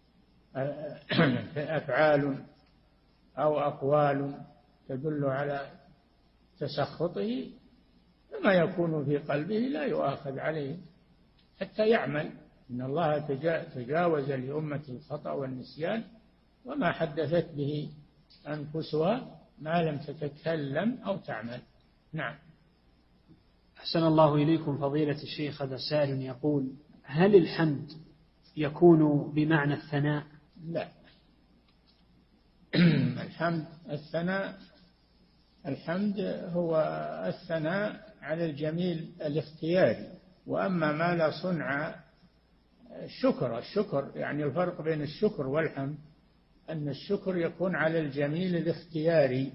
أفعال أو أقوال تدل على تسخطه، فما يكون في قلبه لا يؤاخذ عليه حتى يعمل. إن الله تجاوز لأمة الخطأ والنسيان وما حدثت به أنفسها ما لم تتكلم أو تعمل. نعم. أحسن الله إليكم فضيلة الشيخ. هذا سائل يقول: هل الحمد يكون بمعنى الثناء؟ لا. الحمد هو الثناء على الجميل الاختياري، وأما ما لا صنع الشكر يعني الفرق بين الشكر والحمد أن الشكر يكون على الجميل الاختياري،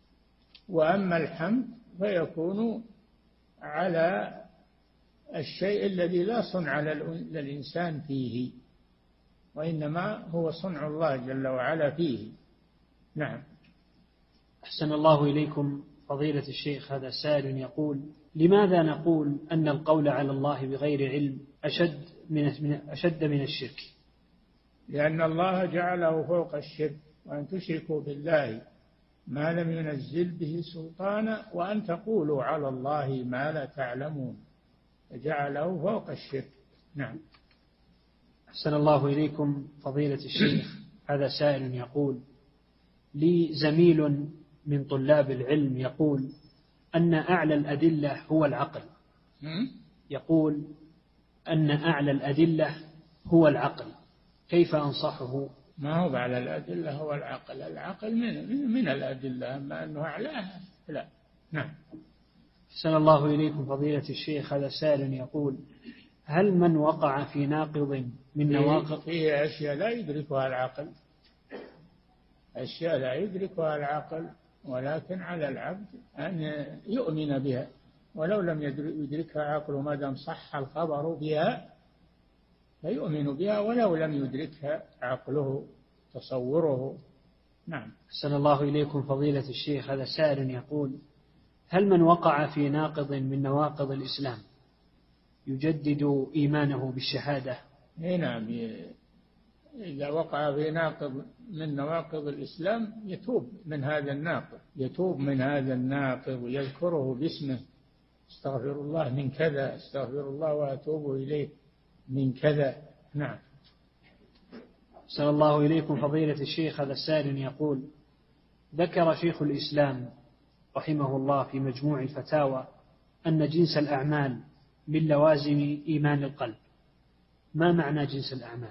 وأما الحمد فيكون على الشيء الذي لا صنع للإنسان فيه، وإنما هو صنع الله جل وعلا فيه. نعم. أحسن الله إليكم فضيلة الشيخ. هذا سائل يقول: لماذا نقول أن القول على الله بغير علم أشد من الشرك؟ لأن الله جعله فوق الشرك، وأن تشركوا بالله ما لم ينزل به سلطانا وأن تقولوا على الله ما لا تعلمون، فجعله فوق الشرك. نعم. أحسن الله إليكم فضيلة الشيخ. هذا سائل يقول: لي زميل من طلاب العلم يقول أن أعلى الأدلة هو العقل. يقول أن أعلى الأدلة هو العقل، كيف أنصحه؟ ما هو على الأدلة هو العقل، العقل من الأدلة، أما أنه أعلاها لا. نعم. أحسن الله إليكم فضيلة الشيخ. هذا سائل يقول: هل من وقع في ناقض من نواقض فيه أشياء لا يدركها العقل، أشياء لا يدركها العقل، ولكن على العبد أن يؤمن بها، ولو لم يدركها عقله ما دام صح الخبر بها فيؤمن بها ولو لم يدركها عقله تصوره. نعم. أحسن الله إليكم فضيلة الشيخ. هذا سائل يقول: هل من وقع في ناقض من نواقض الإسلام يجدد إيمانه بالشهادة؟ نعم. إذا وقع في ناقض من نواقض الإسلام يتوب من هذا الناقض ويذكره باسمه: استغفر الله من كذا، استغفر الله وأتوب إليه من كذا. نعم. أحسن الله إليكم فضيلة الشيخ. هذا السائل يقول: ذكر شيخ الإسلام رحمه الله في مجموع الفتاوى أن جنس الأعمال من لوازم إيمان القلب. ما معنى جنس الأعمال؟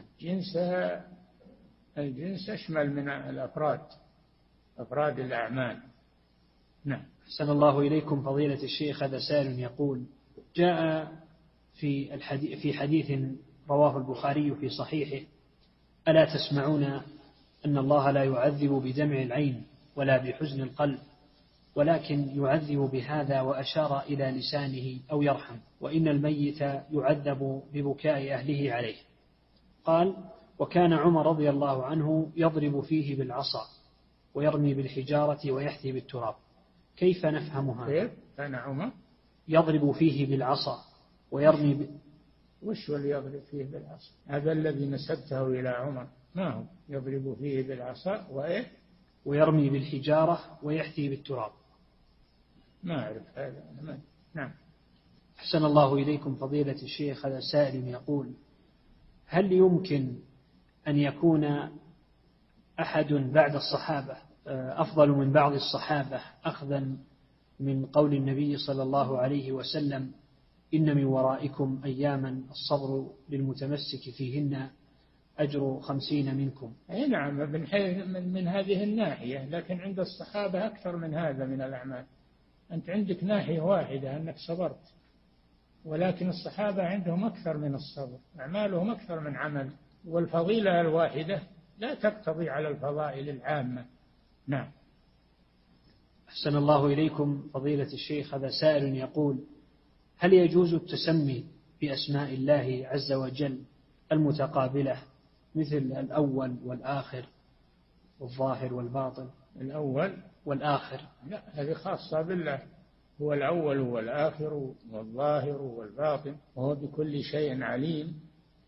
الجنس أشمل من الأفراد، أفراد الأعمال. نعم. أحسن الله إليكم فضيلة الشيخ. هذا سائل يقول: جاء في حديث رواه البخاري في صحيحه: ألا تسمعون أن الله لا يعذب بدمع العين ولا بحزن القلب، ولكن يعذب بهذا، وأشار إلى لسانه، أو يرحم، وإن الميت يعذب ببكاء أهله عليه. قال: وكان عمر رضي الله عنه يضرب فيه بالعصا ويرمي بالحجارة ويحثي بالتراب. كيف نفهم هذا؟ كان عمر يضرب فيه بالعصا ويرمي وش اللي يضرب فيه بالعصا؟ هذا الذي نسبته إلى عمر، ما هو يضرب فيه بالعصا ويرمي بالحجارة ويحثي بالتراب؟ ما أعرف هذا. نعم. أحسن الله إليكم فضيلة الشيخ. هذا سائل يقول: هل يمكن أن يكون أحد بعد الصحابة أفضل من بعض الصحابة أخذا من قول النبي صلى الله عليه وسلم: إن من ورائكم أياما الصبر للمتمسك فيهن أجر 50 منكم؟ أي نعم، من هذه الناحية، لكن عند الصحابة أكثر من هذا من الأعمال. أنت عندك ناحية واحدة أنك صبرت، ولكن الصحابة عندهم أكثر من الصبر، أعمالهم أكثر من عمل، والفضيلة الواحدة لا تقتضي على الفضائل العامة. نعم. أحسن الله إليكم فضيلة الشيخ. هذا سائل يقول: هل يجوز التسمي بأسماء الله عز وجل المتقابلة مثل الأول والآخر والظاهر والباطن؟ الأول والآخر. لا، هذه خاصة بالله، هو الأول والآخر والظاهر والباطن، وهو بكل شيء عليم.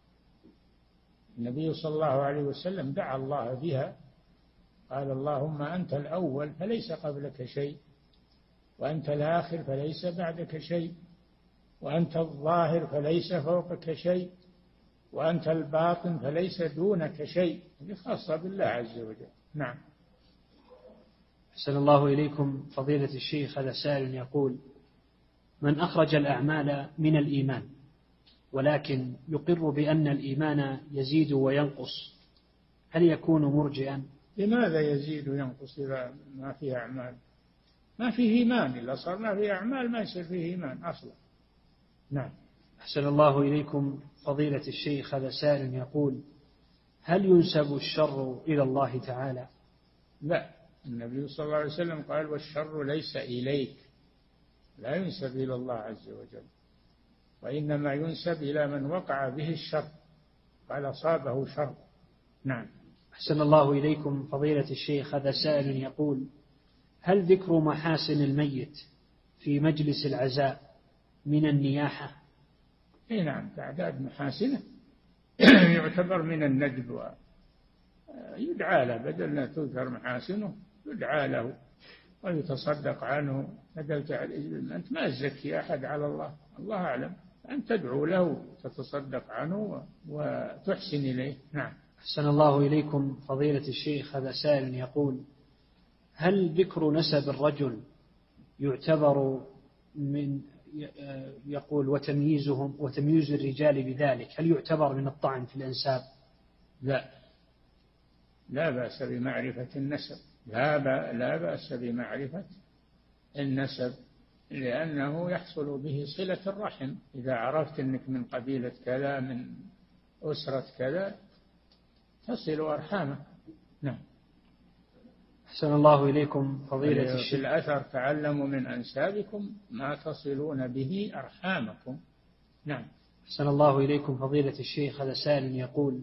النبي صلى الله عليه وسلم دعا الله بها، قال اللهم أنت الأول فليس قبلك شيء، وأنت الآخر فليس بعدك شيء، وأنت الظاهر فليس فوقك شيء، وأنت الباطن فليس دونك شيء. هذه خاصة بالله عز وجل. نعم. أحسن الله إليكم فضيلة الشيخ، هذا سائل يقول: من أخرج الأعمال من الإيمان ولكن يقر بأن الإيمان يزيد وينقص، هل يكون مرجئا؟ لماذا يزيد وينقص إذا ما فيه أعمال؟ ما فيه إيمان، إلا صار ما فيه أعمال ما يصير فيه إيمان أصلا. نعم. أحسن الله إليكم فضيلة الشيخ، هذا سائل يقول: هل ينسب الشر إلى الله تعالى؟ لا، النبي صلى الله عليه وسلم قال والشر ليس إليك، لا ينسب إلى الله عز وجل، وإنما ينسب إلى من وقع به الشر، قال أصابه شر. نعم. أحسن الله إليكم فضيلة الشيخ، هذا سائل يقول: هل ذكر محاسن الميت في مجلس العزاء من النياحة؟ إيه نعم، تعداد محاسنه يعتبر من الندب، ويدعى له بدل لا تذكر محاسنه، يدعى له ويتصدق عنه بدل تعليل. أنت ما تزكي أحد على الله، الله أعلم، أن تدعو له تتصدق عنه وتحسن إليه. نعم. أحسن الله إليكم فضيلة الشيخ، هذا سائل يقول: هل ذكر نسب الرجل يعتبر من يقول وتمييزهم وتمييز الرجال بذلك، هل يعتبر من الطعن في الأنساب؟ لا، لا بأس بمعرفة النسب، لا بأس بمعرفة النسب، لأنه يحصل به صلة الرحم. إذا عرفت أنك من قبيلة كذا من أسرة كذا تصل أرحامك. نعم. أحسن الله إليكم فضيلة الشيخ. في الأثر تعلموا من أنسابكم ما تصلون به أرحامكم. نعم. أحسن الله إليكم فضيلة الشيخ، هذا سائل يقول: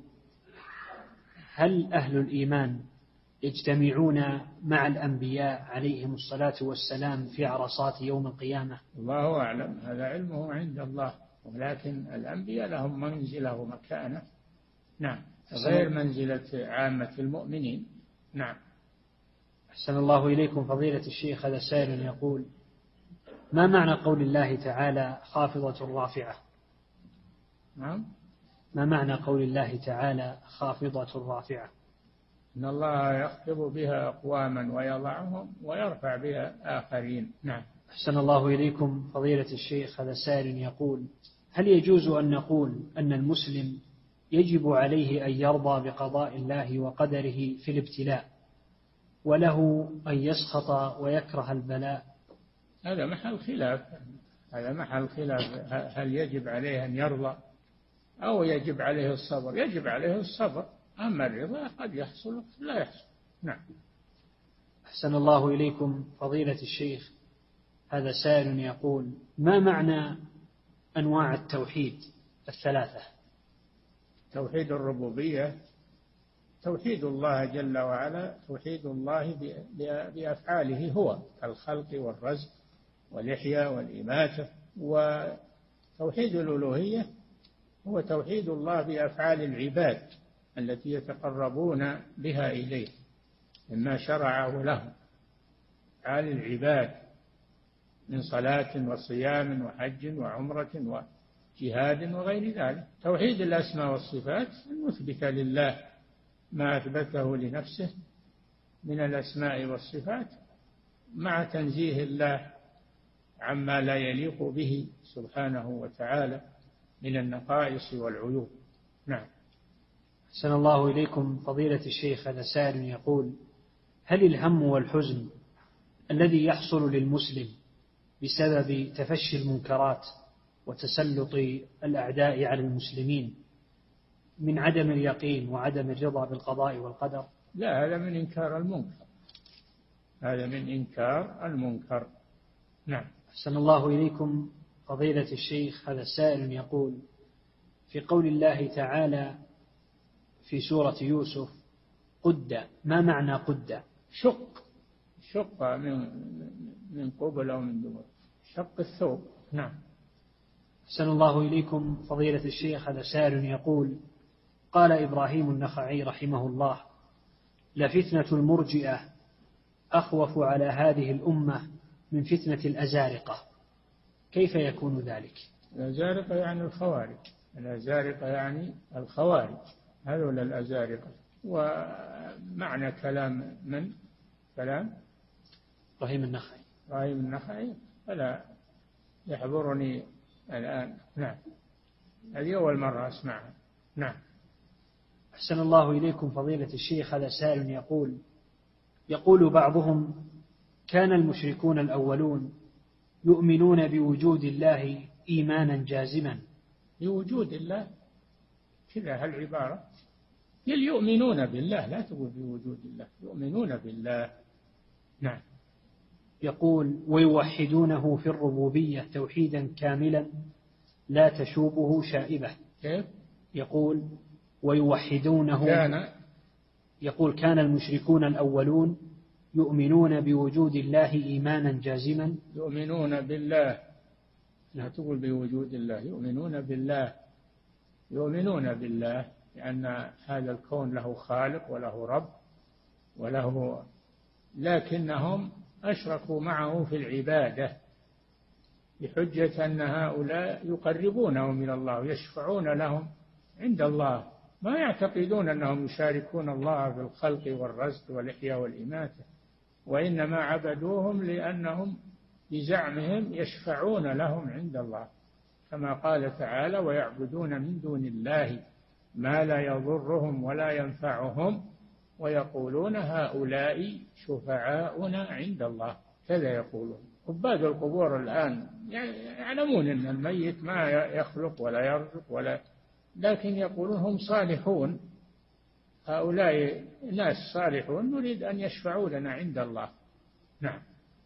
هل أهل الإيمان يجتمعون مع الأنبياء عليهم الصلاة والسلام في عرصات يوم القيامة؟ الله أعلم، هذا علمه عند الله، ولكن الأنبياء لهم منزلة ومكانة. نعم، غير منزلة عامة المؤمنين. نعم. أحسن الله إليكم فضيلة الشيخ، هذا سائل يقول: ما معنى قول الله تعالى خافضة رافعة؟ نعم. ما معنى قول الله تعالى خافضة رافعة؟ إن الله يخفض بها أقواما ويضعهم ويرفع بها آخرين. نعم. أحسن الله إليكم فضيلة الشيخ، هذا سائل يقول: هل يجوز أن نقول أن المسلم يجب عليه أن يرضى بقضاء الله وقدره في الابتلاء، وله أن يسخط ويكره البلاء؟ هذا محل خلاف، هذا محل خلاف، هل يجب عليه أن يرضى أو يجب عليه الصبر؟ يجب عليه الصبر، أما الرضا قد يحصل لا يحصل. نعم. أحسن الله إليكم فضيلة الشيخ، هذا سائل يقول: ما معنى أنواع التوحيد الثلاثة؟ توحيد الربوبية توحيد الله جل وعلا، توحيد الله بأفعاله هو كالخلق والرزق والإحياء والإماتة. وتوحيد الألوهية هو توحيد الله بأفعال العباد التي يتقربون بها إليه مما شرعه لهم، أفعال العباد من صلاة وصيام وحج وعمرة وجهاد وغير ذلك. توحيد الأسماء والصفات أن نثبت لله ما أثبته لنفسه من الأسماء والصفات مع تنزيه الله عما لا يليق به سبحانه وتعالى من النقائص والعيوب. نعم. أحسن الله إليكم فضيلة الشيخ، هذا سائل يقول: هل الهم والحزن الذي يحصل للمسلم بسبب تفشي المنكرات وتسلط الأعداء على المسلمين من عدم اليقين وعدم الرضا بالقضاء والقدر؟ لا، هذا من إنكار المنكر، هذا من إنكار المنكر. نعم. أحسن الله إليكم فضيلة الشيخ، هذا سائل يقول: في قول الله تعالى في سورة يوسف قد، ما معنى قد؟ شق من قبل أو من دبر، شق الثوب. نعم. أحسن الله إليكم فضيلة الشيخ. هذا سائل يقول: قال إبراهيم النخعي رحمه الله: لفتنة المرجئة أخوف على هذه الأمة من فتنة الأزارقة، كيف يكون ذلك؟ الأزارقة يعني الخوارج، الأزارقة يعني الخوارج، هذول الأزارقة. ومعنى كلام من؟ كلام إبراهيم النخعي. إبراهيم النخعي فلا يحضرني الآن. نعم، هذه أول مرة أسمعها. نعم. أحسن الله إليكم فضيلة الشيخ. هذا سائل يقول بعضهم: كان المشركون الأولون يؤمنون بوجود الله إيمانا جازما. بوجود الله كذا هالعبارة، يؤمنون بالله، لا تقول بوجود الله، يؤمنون بالله. نعم. يقول: ويوحدونه في الربوبية توحيدا كاملا لا تشوبه شائبة. كيف؟ يقول: ويوحدونه. يقول: كان المشركون الأولون يؤمنون بوجود الله إيمانا جازما. يؤمنون بالله، لا تقول بوجود الله، يؤمنون بالله، يؤمنون بالله لأن هذا الكون له خالق وله رب وله، لكنهم أشركوا معه في العبادة بحجة أن هؤلاء يقربونهم إلى الله ويشفعون لهم عند الله، ما يعتقدون أنهم يشاركون الله في الخلق والرزق والإحياء والإماتة، وإنما عبدوهم لأنهم بزعمهم يشفعون لهم عند الله، كما قال تعالى: ويعبدون من دون الله ما لا يضرهم ولا ينفعهم ويقولون هؤلاء شفعاؤنا عند الله، كذا يقولون. عباد القبور الآن يعلمون أن الميت ما يخلق ولا يرزق لكن يقولون هم صالحون، هؤلاء ناس صالحون نريد أن يشفعوا لنا عند الله. نعم.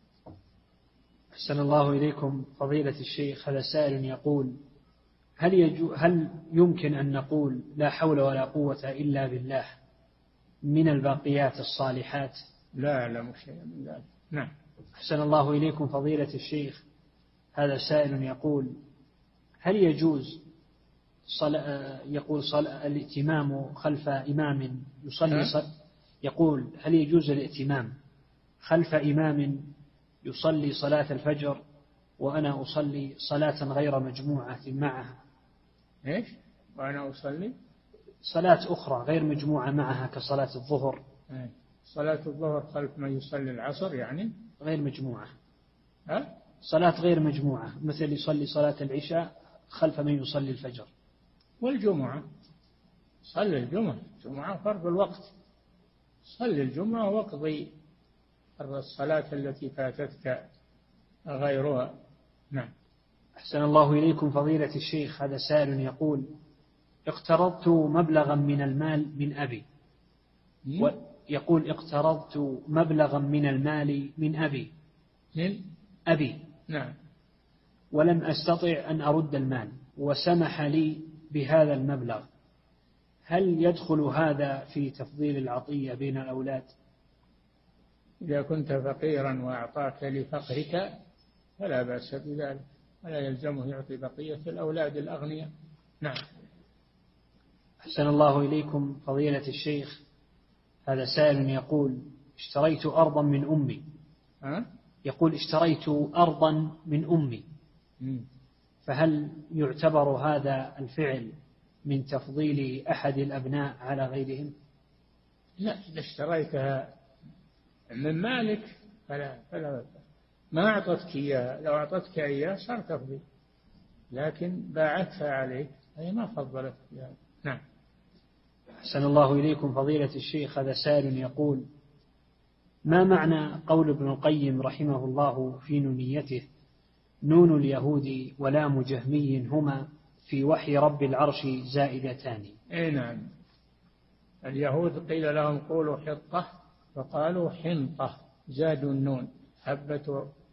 أحسن الله إليكم فضيلة الشيخ. هذا سائل يقول: هل يمكن أن نقول لا حول ولا قوة إلا بالله من الباقيات الصالحات؟ لا أعلم شيئا من ذلك. نعم. أحسن الله إليكم فضيلة الشيخ. هذا سائل يقول: هل يجوز الائتمام خلف إمام يصلي يقول: هل يجوز الائتمام خلف إمام يصلي صلاة الفجر وأنا أصلي صلاة غير مجموعة معها؟ إيش؟ وأنا أصلي صلاة أخرى غير مجموعة معها كصلاة الظهر. صلاة الظهر خلف من يصلي العصر يعني غير مجموعة. صلاة غير مجموعة، مثل يصلي صلاة العشاء خلف من يصلي الفجر. والجمعة صلي الجمعة فرض الوقت، صلي الجمعة واقضي الصلاة التي فاتتك غيرها. نعم. أحسن الله إليكم فضيلة الشيخ. هذا سائل يقول: اقترضت مبلغا من المال من أبي، يقول: اقترضت مبلغا من المال من أبي. من أبي. نعم. ولم أستطع أن أرد المال وسمح لي بهذا المبلغ، هل يدخل هذا في تفضيل العطية بين الأولاد؟ إذا كنت فقيرا وأعطاك لفقرك فلا بأس بذلك، ولا يلزمه يعطي بقية الأولاد الأغنياء. نعم. أحسن الله إليكم فضيلة الشيخ. هذا سائل يقول: اشتريت أرضا من أمي. يقول: اشتريت أرضا من أمي، فهل يعتبر هذا الفعل من تفضيل أحد الأبناء على غيرهم؟ لا، إذا اشتريتها من مالك فلا ما أعطتك إياها، لو أعطتك إياها صار تفضيل، لكن باعتها عليك هي ما فضلت بها. نعم. أحسن الله إليكم فضيلة الشيخ. هذا سائل يقول: ما معنى قول ابن القيم رحمه الله في نونيته: نون اليهود ولام جهمي هما في وحي رب العرش زائدتان؟ نعم. اليهود قيل لهم قولوا حطة فقالوا حنطة، زادوا النون،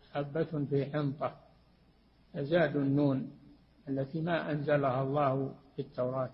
حبة في حنطة، زادوا النون التي ما أنزلها الله في التوراة.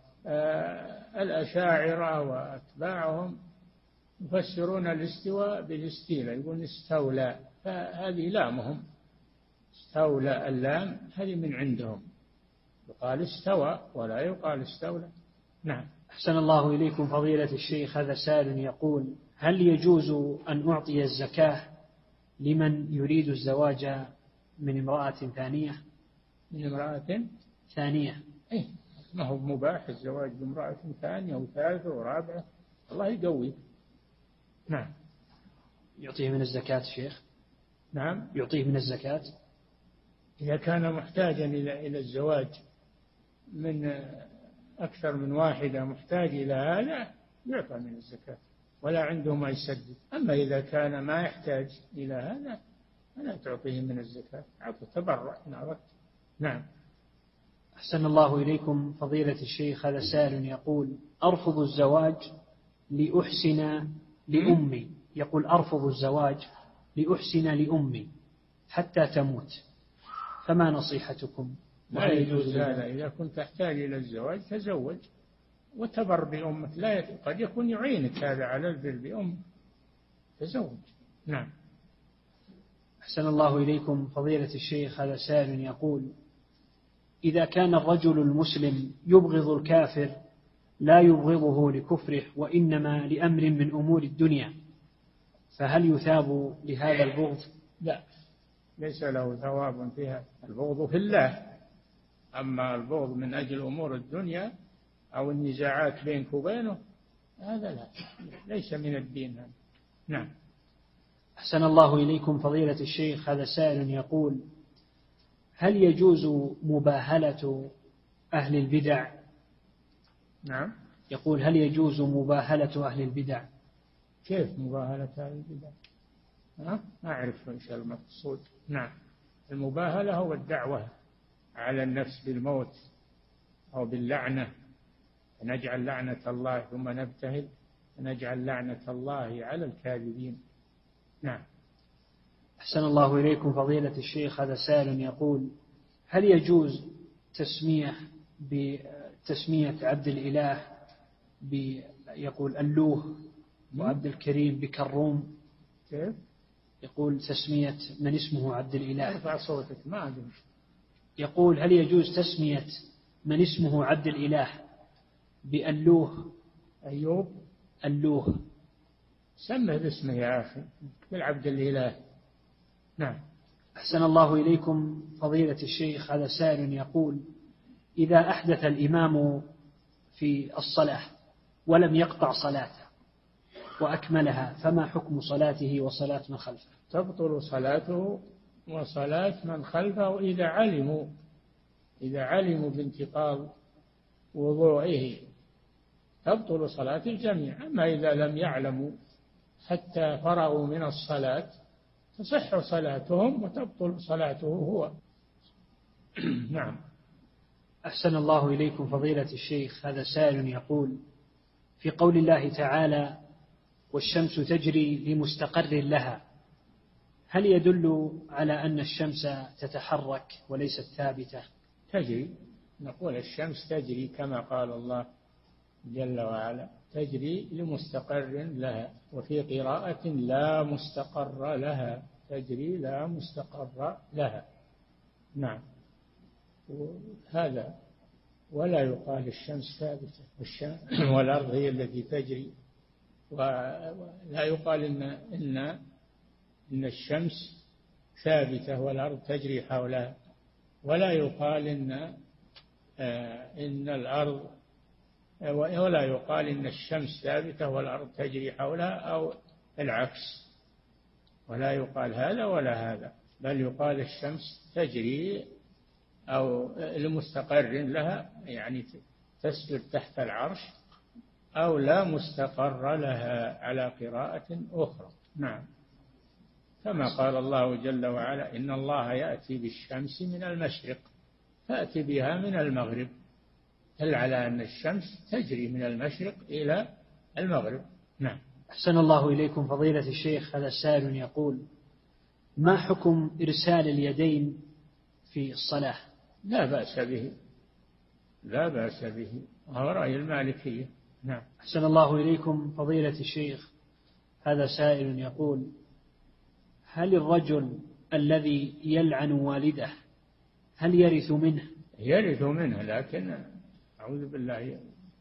الأشاعرة وأتباعهم يفسرون الاستواء بالاستيلاء، يقولون استولى، فهذه لامهم، استولى اللام هذه من عندهم، يقال استوى ولا يقال استولى. نعم. أحسن الله إليكم فضيلة الشيخ، هذا سائل يقول: هل يجوز أن أعطي الزكاة لمن يريد الزواج من امرأة ثانية؟ من امرأة ثانية؟ إيه، ما هو مباح الزواج بامرأة ثانية وثالثة ورابعة، الله يقوي. نعم. يعطيه من الزكاة شيخ؟ نعم، يعطيه من الزكاة إذا كان محتاجا إلى الزواج من أكثر من واحدة، محتاج إلى هذا، يعطى من الزكاة ولا عنده ما يسدد. أما إذا كان ما يحتاج إلى هذا فلا تعطيه من الزكاة، أعطه تبرع إن أردت. نعم. أحسن الله إليكم فضيلة الشيخ، هذا سائل يقول: أرفض الزواج لأحسن لأمي، يقول: أرفض الزواج لأحسن لأمي حتى تموت، فما نصيحتكم؟ لا يجوز هذا. إذا كنت تحتاج إلى الزواج تزوج وتبر بأمك، قد يكون يعينك هذا على البر بأمك، تزوج. نعم. أحسن الله إليكم فضيلة الشيخ، هذا سائل يقول: إذا كان الرجل المسلم يبغض الكافر لا يبغضه لكفره وإنما لأمر من أمور الدنيا، فهل يثاب لهذا البغض؟ لا، ليس له ثواب فيها. البغض في الله، أما البغض من أجل أمور الدنيا أو النزاعات بينك وبينه هذا لا، ليس من الدين هذا. نعم. أحسن الله إليكم فضيلة الشيخ، هذا سائل يقول: هل يجوز مباهلة أهل البدع؟ نعم. يقول: هل يجوز مباهلة أهل البدع؟ كيف مباهلة أهل البدع؟ ما أعرف إيش المقصود. نعم. المباهلة هو الدعوة على النفس بالموت أو باللعنة، نجعل لعنة الله ثم نبتهل، نجعل لعنة الله على الكاذبين. نعم. أحسن الله إليكم فضيلة الشيخ، هذا سائل يقول: هل يجوز بتسمية عبد الإله يقول اللوه وعبد الكريم بكروم؟ كيف؟ يقول تسمية من اسمه عبد الإله. ارفع صوتك ما أدري. يقول: هل يجوز تسمية من اسمه عبد الإله بألوه؟ أيوب اللوه. سمه باسمه يا أخي، بالعبد الإله. نعم. أحسن الله إليكم فضيلة الشيخ، هذا سائل يقول: إذا أحدث الإمام في الصلاة ولم يقطع صلاته وأكملها، فما حكم صلاته وصلاة من خلفه؟ تبطل صلاته وصلاة من خلفه إذا علموا بانتقاض وضوئه، تبطل صلاة الجميع. أما إذا لم يعلموا حتى فرغوا من الصلاة تصح صلاتهم وتبطل صلاته هو. نعم. أحسن الله إليكم فضيلة الشيخ، هذا سائل يقول: في قول الله تعالى: والشمس تجري لمستقر لها، هل يدل على أن الشمس تتحرك وليست ثابتة؟ تجري، نقول الشمس تجري كما قال الله جل وعلا: تجري لمستقر لها، وفي قراءة لا مستقر لها، تجري لا مستقر لها. نعم. هذا ولا يقال الشمس ثابتة والأرض هي التي تجري، ولا يقال إن الشمس ثابتة والأرض تجري حولها، ولا يقال إن الأرض، ولا يقال إن الشمس ثابتة والأرض تجري حولها أو العكس، ولا يقال هذا ولا هذا، بل يقال الشمس تجري أو لمستقر لها، يعني تسجد تحت العرش، أو لا مستقر لها على قراءة أخرى. نعم. كما قال الله جل وعلا: إن الله يأتي بالشمس من المشرق فأتي بها من المغرب، دل على أن الشمس تجري من المشرق إلى المغرب. نعم. أحسن الله إليكم فضيلة الشيخ، هذا سائل يقول: ما حكم إرسال اليدين في الصلاة؟ لا بأس به، لا بأس به، وهو رأي المالكية. نعم. أحسن الله إليكم فضيلة الشيخ، هذا سائل يقول: هل الرجل الذي يلعن والده هل يرث منه؟ يرث منه، لكن أعوذ بالله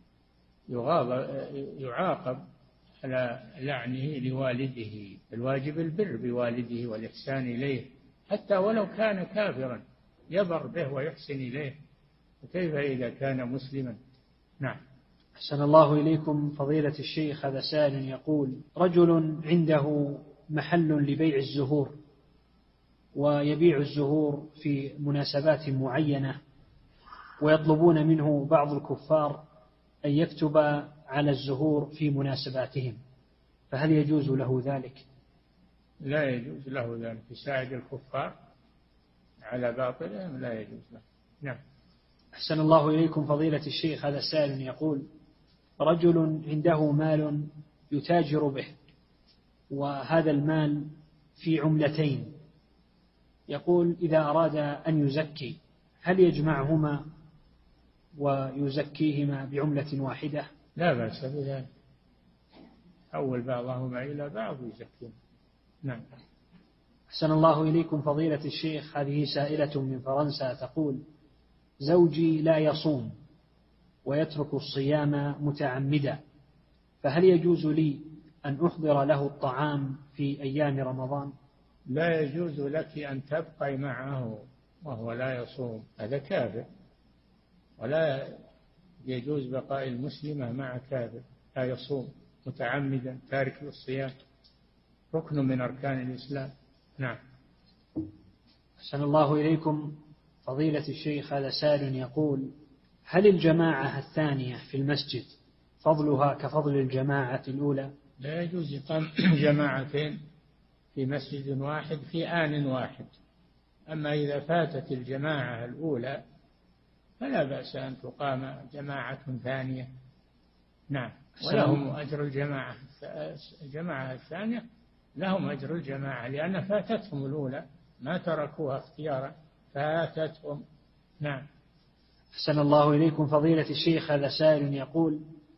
يعاقب على لعنه لوالده. الواجب البر بوالده والإحسان إليه، حتى ولو كان كافرا يبر به ويحسن إليه، وكيف إذا كان مسلما؟ نعم. أحسن الله إليكم فضيلة الشيخ، هذا سائل يقول: رجل عنده محل لبيع الزهور ويبيع الزهور في مناسبات معينة، ويطلبون منه بعض الكفار أن يكتب على الزهور في مناسباتهم، فهل يجوز له ذلك؟ لا يجوز له ذلك، يساعد الكفار على باطلهم، لا يجوز له. نعم. أحسن الله إليكم فضيلة الشيخ، هذا سائل يقول: رجل عنده مال يتاجر به، وهذا المال في عملتين، يقول إذا أراد أن يزكي هل يجمعهما ويزكيهما بعملة واحدة؟ لا بأس بذلك، أول بعضهما إلى بعض يزكيهما. نعم. أحسن الله إليكم فضيلة الشيخ، هذه سائلة من فرنسا تقول: زوجي لا يصوم ويترك الصيام متعمدا، فهل يجوز لي أن أحضر له الطعام في أيام رمضان؟ لا يجوز لك أن تبقي معه وهو لا يصوم، هذا كافر، ولا يجوز بقاء المسلمة مع كافر لا يصوم متعمدا تارك للصيام، ركن من أركان الإسلام. نعم. أحسن الله إليكم فضيلة الشيخ، هذا سائل يقول: هل الجماعة الثانية في المسجد فضلها كفضل الجماعة الأولى؟ لا يجوز إقام جماعتين في مسجد واحد في آن واحد، أما إذا فاتت الجماعة الأولى فلا بأس أن تقام جماعة ثانية. نعم. ولهم أجر الجماعة الثانية لهم أجر الجماعة، لأن فاتتهم الأولى، ما تركوها اختيارا، فاتتهم. نعم. أحسن الله إليكم فضيلة الشيخ، هذا سائل يقول: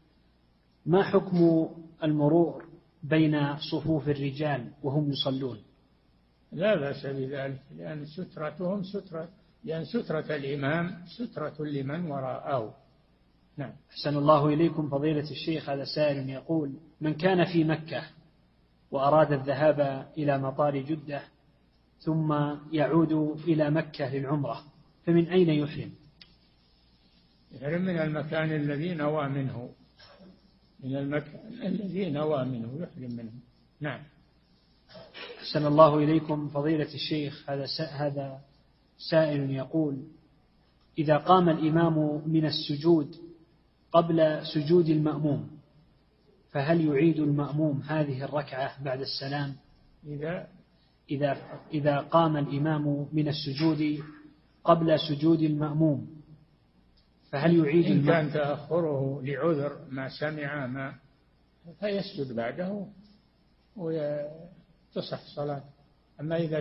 ما حكم المرور بين صفوف الرجال وهم يصلون؟ لا بأس بذلك، لأن سترتهم لأن سترة الإمام سترة لمن وراءه. نعم. أحسن الله إليكم فضيلة الشيخ، هذا سائل يقول: من كان في مكة وأراد الذهاب إلى مطار جدة ثم يعود إلى مكة للعمرة، فمن أين يحرم؟ يحرم من المكان الذي نوى منه، من المكان الذي نوى منه يحرم منه. نعم. أحسن الله إليكم فضيلة الشيخ، هذا سائل يقول: إذا قام الإمام من السجود قبل سجود المأموم، فهل يعيد المأموم هذه الركعة بعد السلام؟ إذا قام الإمام من السجود قبل سجود المأموم، فهل يعيد إن كان تأخره لعذر ما سمع فيسجد بعده وتصح صلاة. أما إذا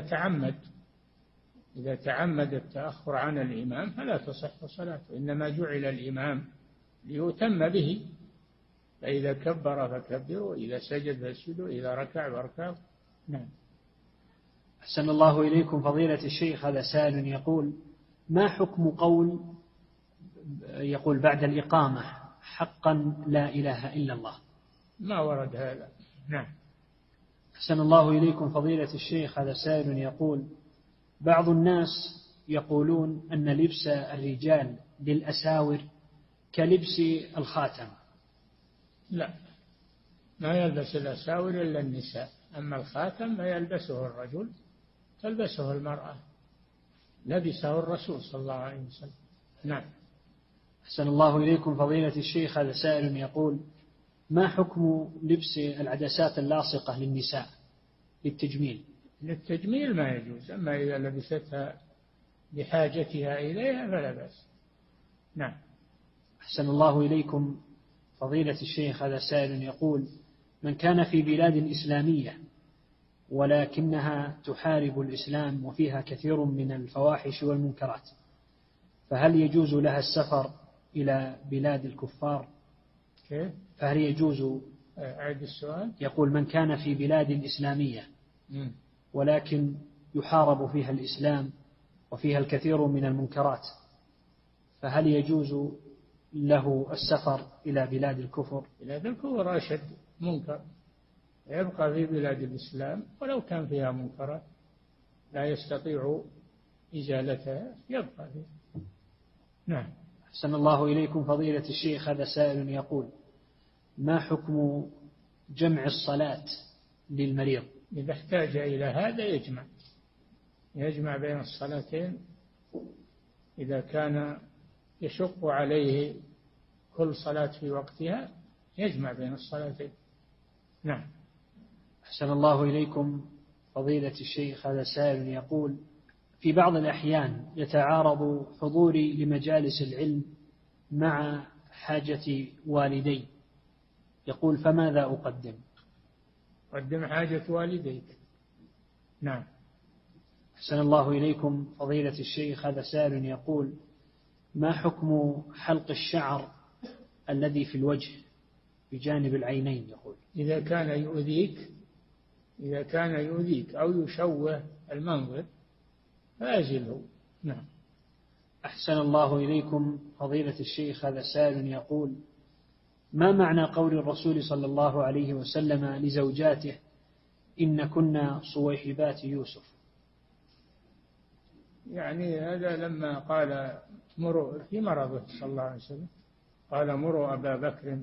تعمد التأخر عن الإمام فلا تصح صلاته، إنما جعل الإمام ليتم به، فإذا كبر فكبروا، إذا سجد فاسجدوا، إذا ركع فاركعوا. نعم. أحسن الله إليكم فضيلة الشيخ، هذا سائل يقول: ما حكم قول يقول بعد الإقامة حقا لا إله إلا الله؟ ما ورد هذا. نعم. أحسن الله إليكم فضيلة الشيخ، هذا سائل يقول: بعض الناس يقولون أن لبس الرجال للأساور كلبس الخاتم. لا، ما يلبس الأساور إلا النساء، أما الخاتم ما يلبسه الرجل تلبسه المرأة، لبسه الرسول صلى الله عليه وسلم. نعم. أحسن الله إليكم فضيلة الشيخ، هذا سائل يقول: ما حكم لبس العدسات اللاصقة للنساء للتجميل؟ للتجميل ما يجوز، أما إذا لبستها بحاجتها إليها فلا بأس. نعم. أحسن الله إليكم فضيلة الشيخ، هذا سائل يقول: من كان في بلاد إسلامية ولكنها تحارب الإسلام وفيها كثير من الفواحش والمنكرات، فهل يجوز لها السفر إلى بلاد الكفار كيف؟ فهل يجوز؟ أعد السؤال. يقول من كان في بلاد إسلامية ولكن يحارب فيها الإسلام وفيها الكثير من المنكرات، فهل يجوز له السفر إلى بلاد الكفر؟ بلاد الكفر أشد منكر، يبقى في بلاد الإسلام ولو كان فيها منكرات لا يستطيع إزالتها يبقى فيه. نعم. أحسن الله إليكم فضيلة الشيخ، هذا سائل يقول ما حكم جمع الصلاة للمريض؟ إذا احتاج إلى هذا يجمع بين الصلاتين إذا كان يشق عليه كل صلاة في وقتها يجمع بين الصلاتين. نعم. أحسن الله إليكم فضيلة الشيخ، هذا سائل يقول في بعض الأحيان يتعارض حضوري لمجالس العلم مع حاجة والدي، يقول فماذا أقدم؟ قدم حاجة والديك. نعم. أحسن الله إليكم فضيلة الشيخ، هذا سائل يقول ما حكم حلق الشعر الذي في الوجه بجانب العينين؟ يقول إذا كان يؤذيك أو يشوه المنظر فأزله. نعم. أحسن الله إليكم فضيلة الشيخ، هذا سائل يقول ما معنى قول الرسول صلى الله عليه وسلم لزوجاته إن كنا صويحبات يوسف؟ يعني هذا لما قال مروا في مرضه صلى الله عليه وسلم قال مروا أبا بكر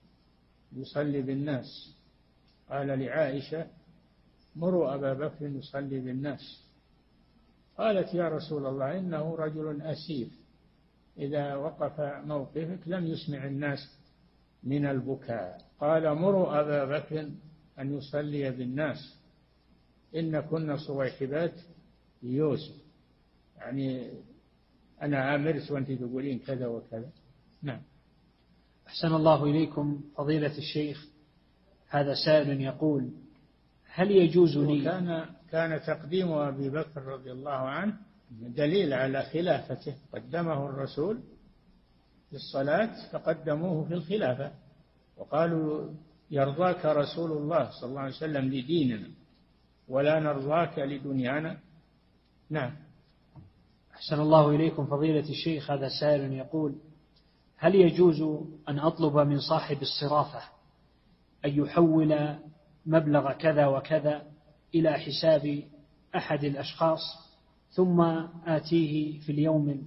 يصلي بالناس، قال لعائشة مروا أبا بكر يصلي بالناس، قالت يا رسول الله إنه رجل أسيف إذا وقف موقفك لم يسمع الناس من البكاء، قال مروا أبا بكر أن يصلي بالناس إن كنا صويحبات يوسف، يعني أنا آمرت وأنت تقولين كذا وكذا. نعم. أحسن الله إليكم فضيلة الشيخ، هذا سائل يقول هل يجوز لي؟ كان تقديم أبي بكر رضي الله عنه دليل على خلافته، قدمه الرسول في الصلاة فقدموه في الخلافة وقالوا يرضاك رسول الله صلى الله عليه وسلم لديننا ولا نرضاك لدنيانا. نعم. أحسن الله إليكم فضيلة الشيخ، هذا سائل يقول هل يجوز أن أطلب من صاحب الصرافة أن يحول مبلغ كذا وكذا إلى حساب أحد الأشخاص ثم آتيه في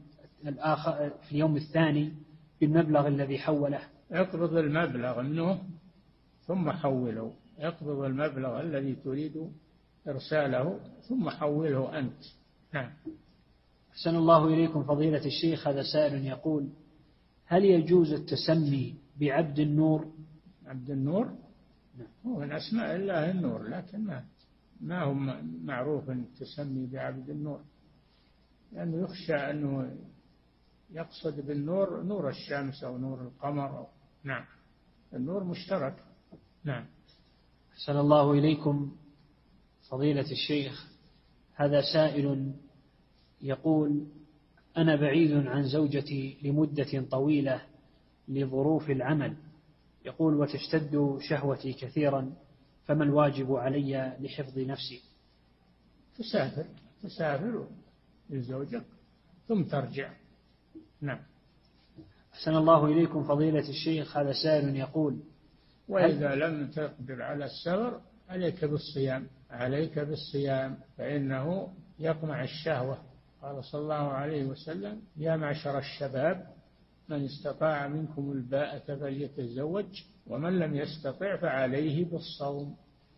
اليوم الثاني بالمبلغ الذي حوله؟ اقبض المبلغ منه ثم حوله، اقبض المبلغ الذي تريد إرساله ثم حوله أنت. نعم. أحسن الله إليكم فضيلة الشيخ، هذا سائل يقول هل يجوز التسمي بعبد النور؟ عبد النور هو من أسماء الله النور، لكن ما هو معروف التسمي بعبد النور، لأنه يخشى أنه يقصد بالنور نور الشمس أو نور القمر نعم، النور مشترك. نعم. أحسن الله إليكم فضيلة الشيخ، هذا سائل يقول أنا بعيد عن زوجتي لمدة طويلة لظروف العمل، يقول وتشتد شهوتي كثيرا، فما الواجب علي لحفظ نفسي؟ تسافر لزوجك ثم ترجع. نعم. أحسن الله إليكم فضيلة الشيخ، هذا سائل يقول وإذا لم تقدر على السفر عليك بالصيام فإنه يقمع الشهوة. قال صلى الله عليه وسلم يا معشر الشباب من استطاع منكم الباءة فليتزوج ومن لم يستطع فعليه بالصوم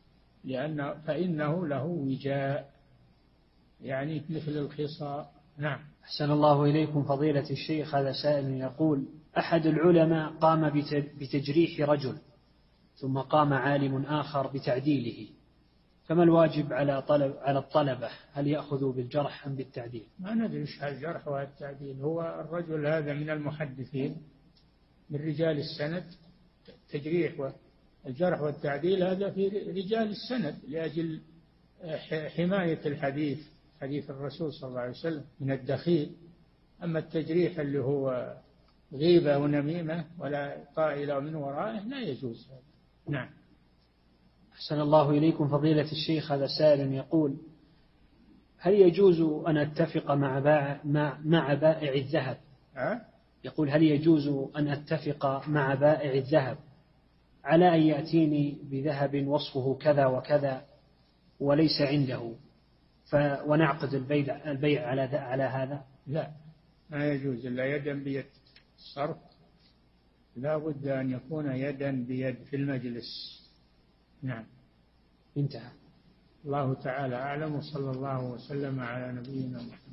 فإنه له وجاء، يعني مثل الخصاء. نعم. أحسن الله إليكم فضيلة الشيخ، هذا سائل يقول أحد العلماء قام بتجريح رجل ثم قام عالم آخر بتعديله، فما الواجب على الطلبة؟ هل يأخذوا بالجرح أم بالتعديل؟ ما ندري ايش الجرح والتعديل. هو الرجل هذا من المحدثين من رجال السند، تجريح والجرح والتعديل هذا في رجال السند لأجل حماية حديث الرسول صلى الله عليه وسلم من الدخيل. أما التجريح اللي هو غيبة ونميمة ولا طائل من ورائه لا يجوز هذا. نعم. أحسن الله إليكم فضيلة الشيخ. هذا سائل يقول: هل يجوز أن أتفق مع بائع الذهب؟ يقول: هل يجوز أن أتفق مع بائع الذهب على أن يأتيني بذهب وصفه كذا وكذا وليس عنده، ونعقد البيع على هذا؟ لا، ما يجوز إلا يدا بيد. الصرف لا بد أن يكون يدا بيد في المجلس. نعم. انتهى. الله تعالى أعلم، وصلى الله وسلم على نبينا محمد.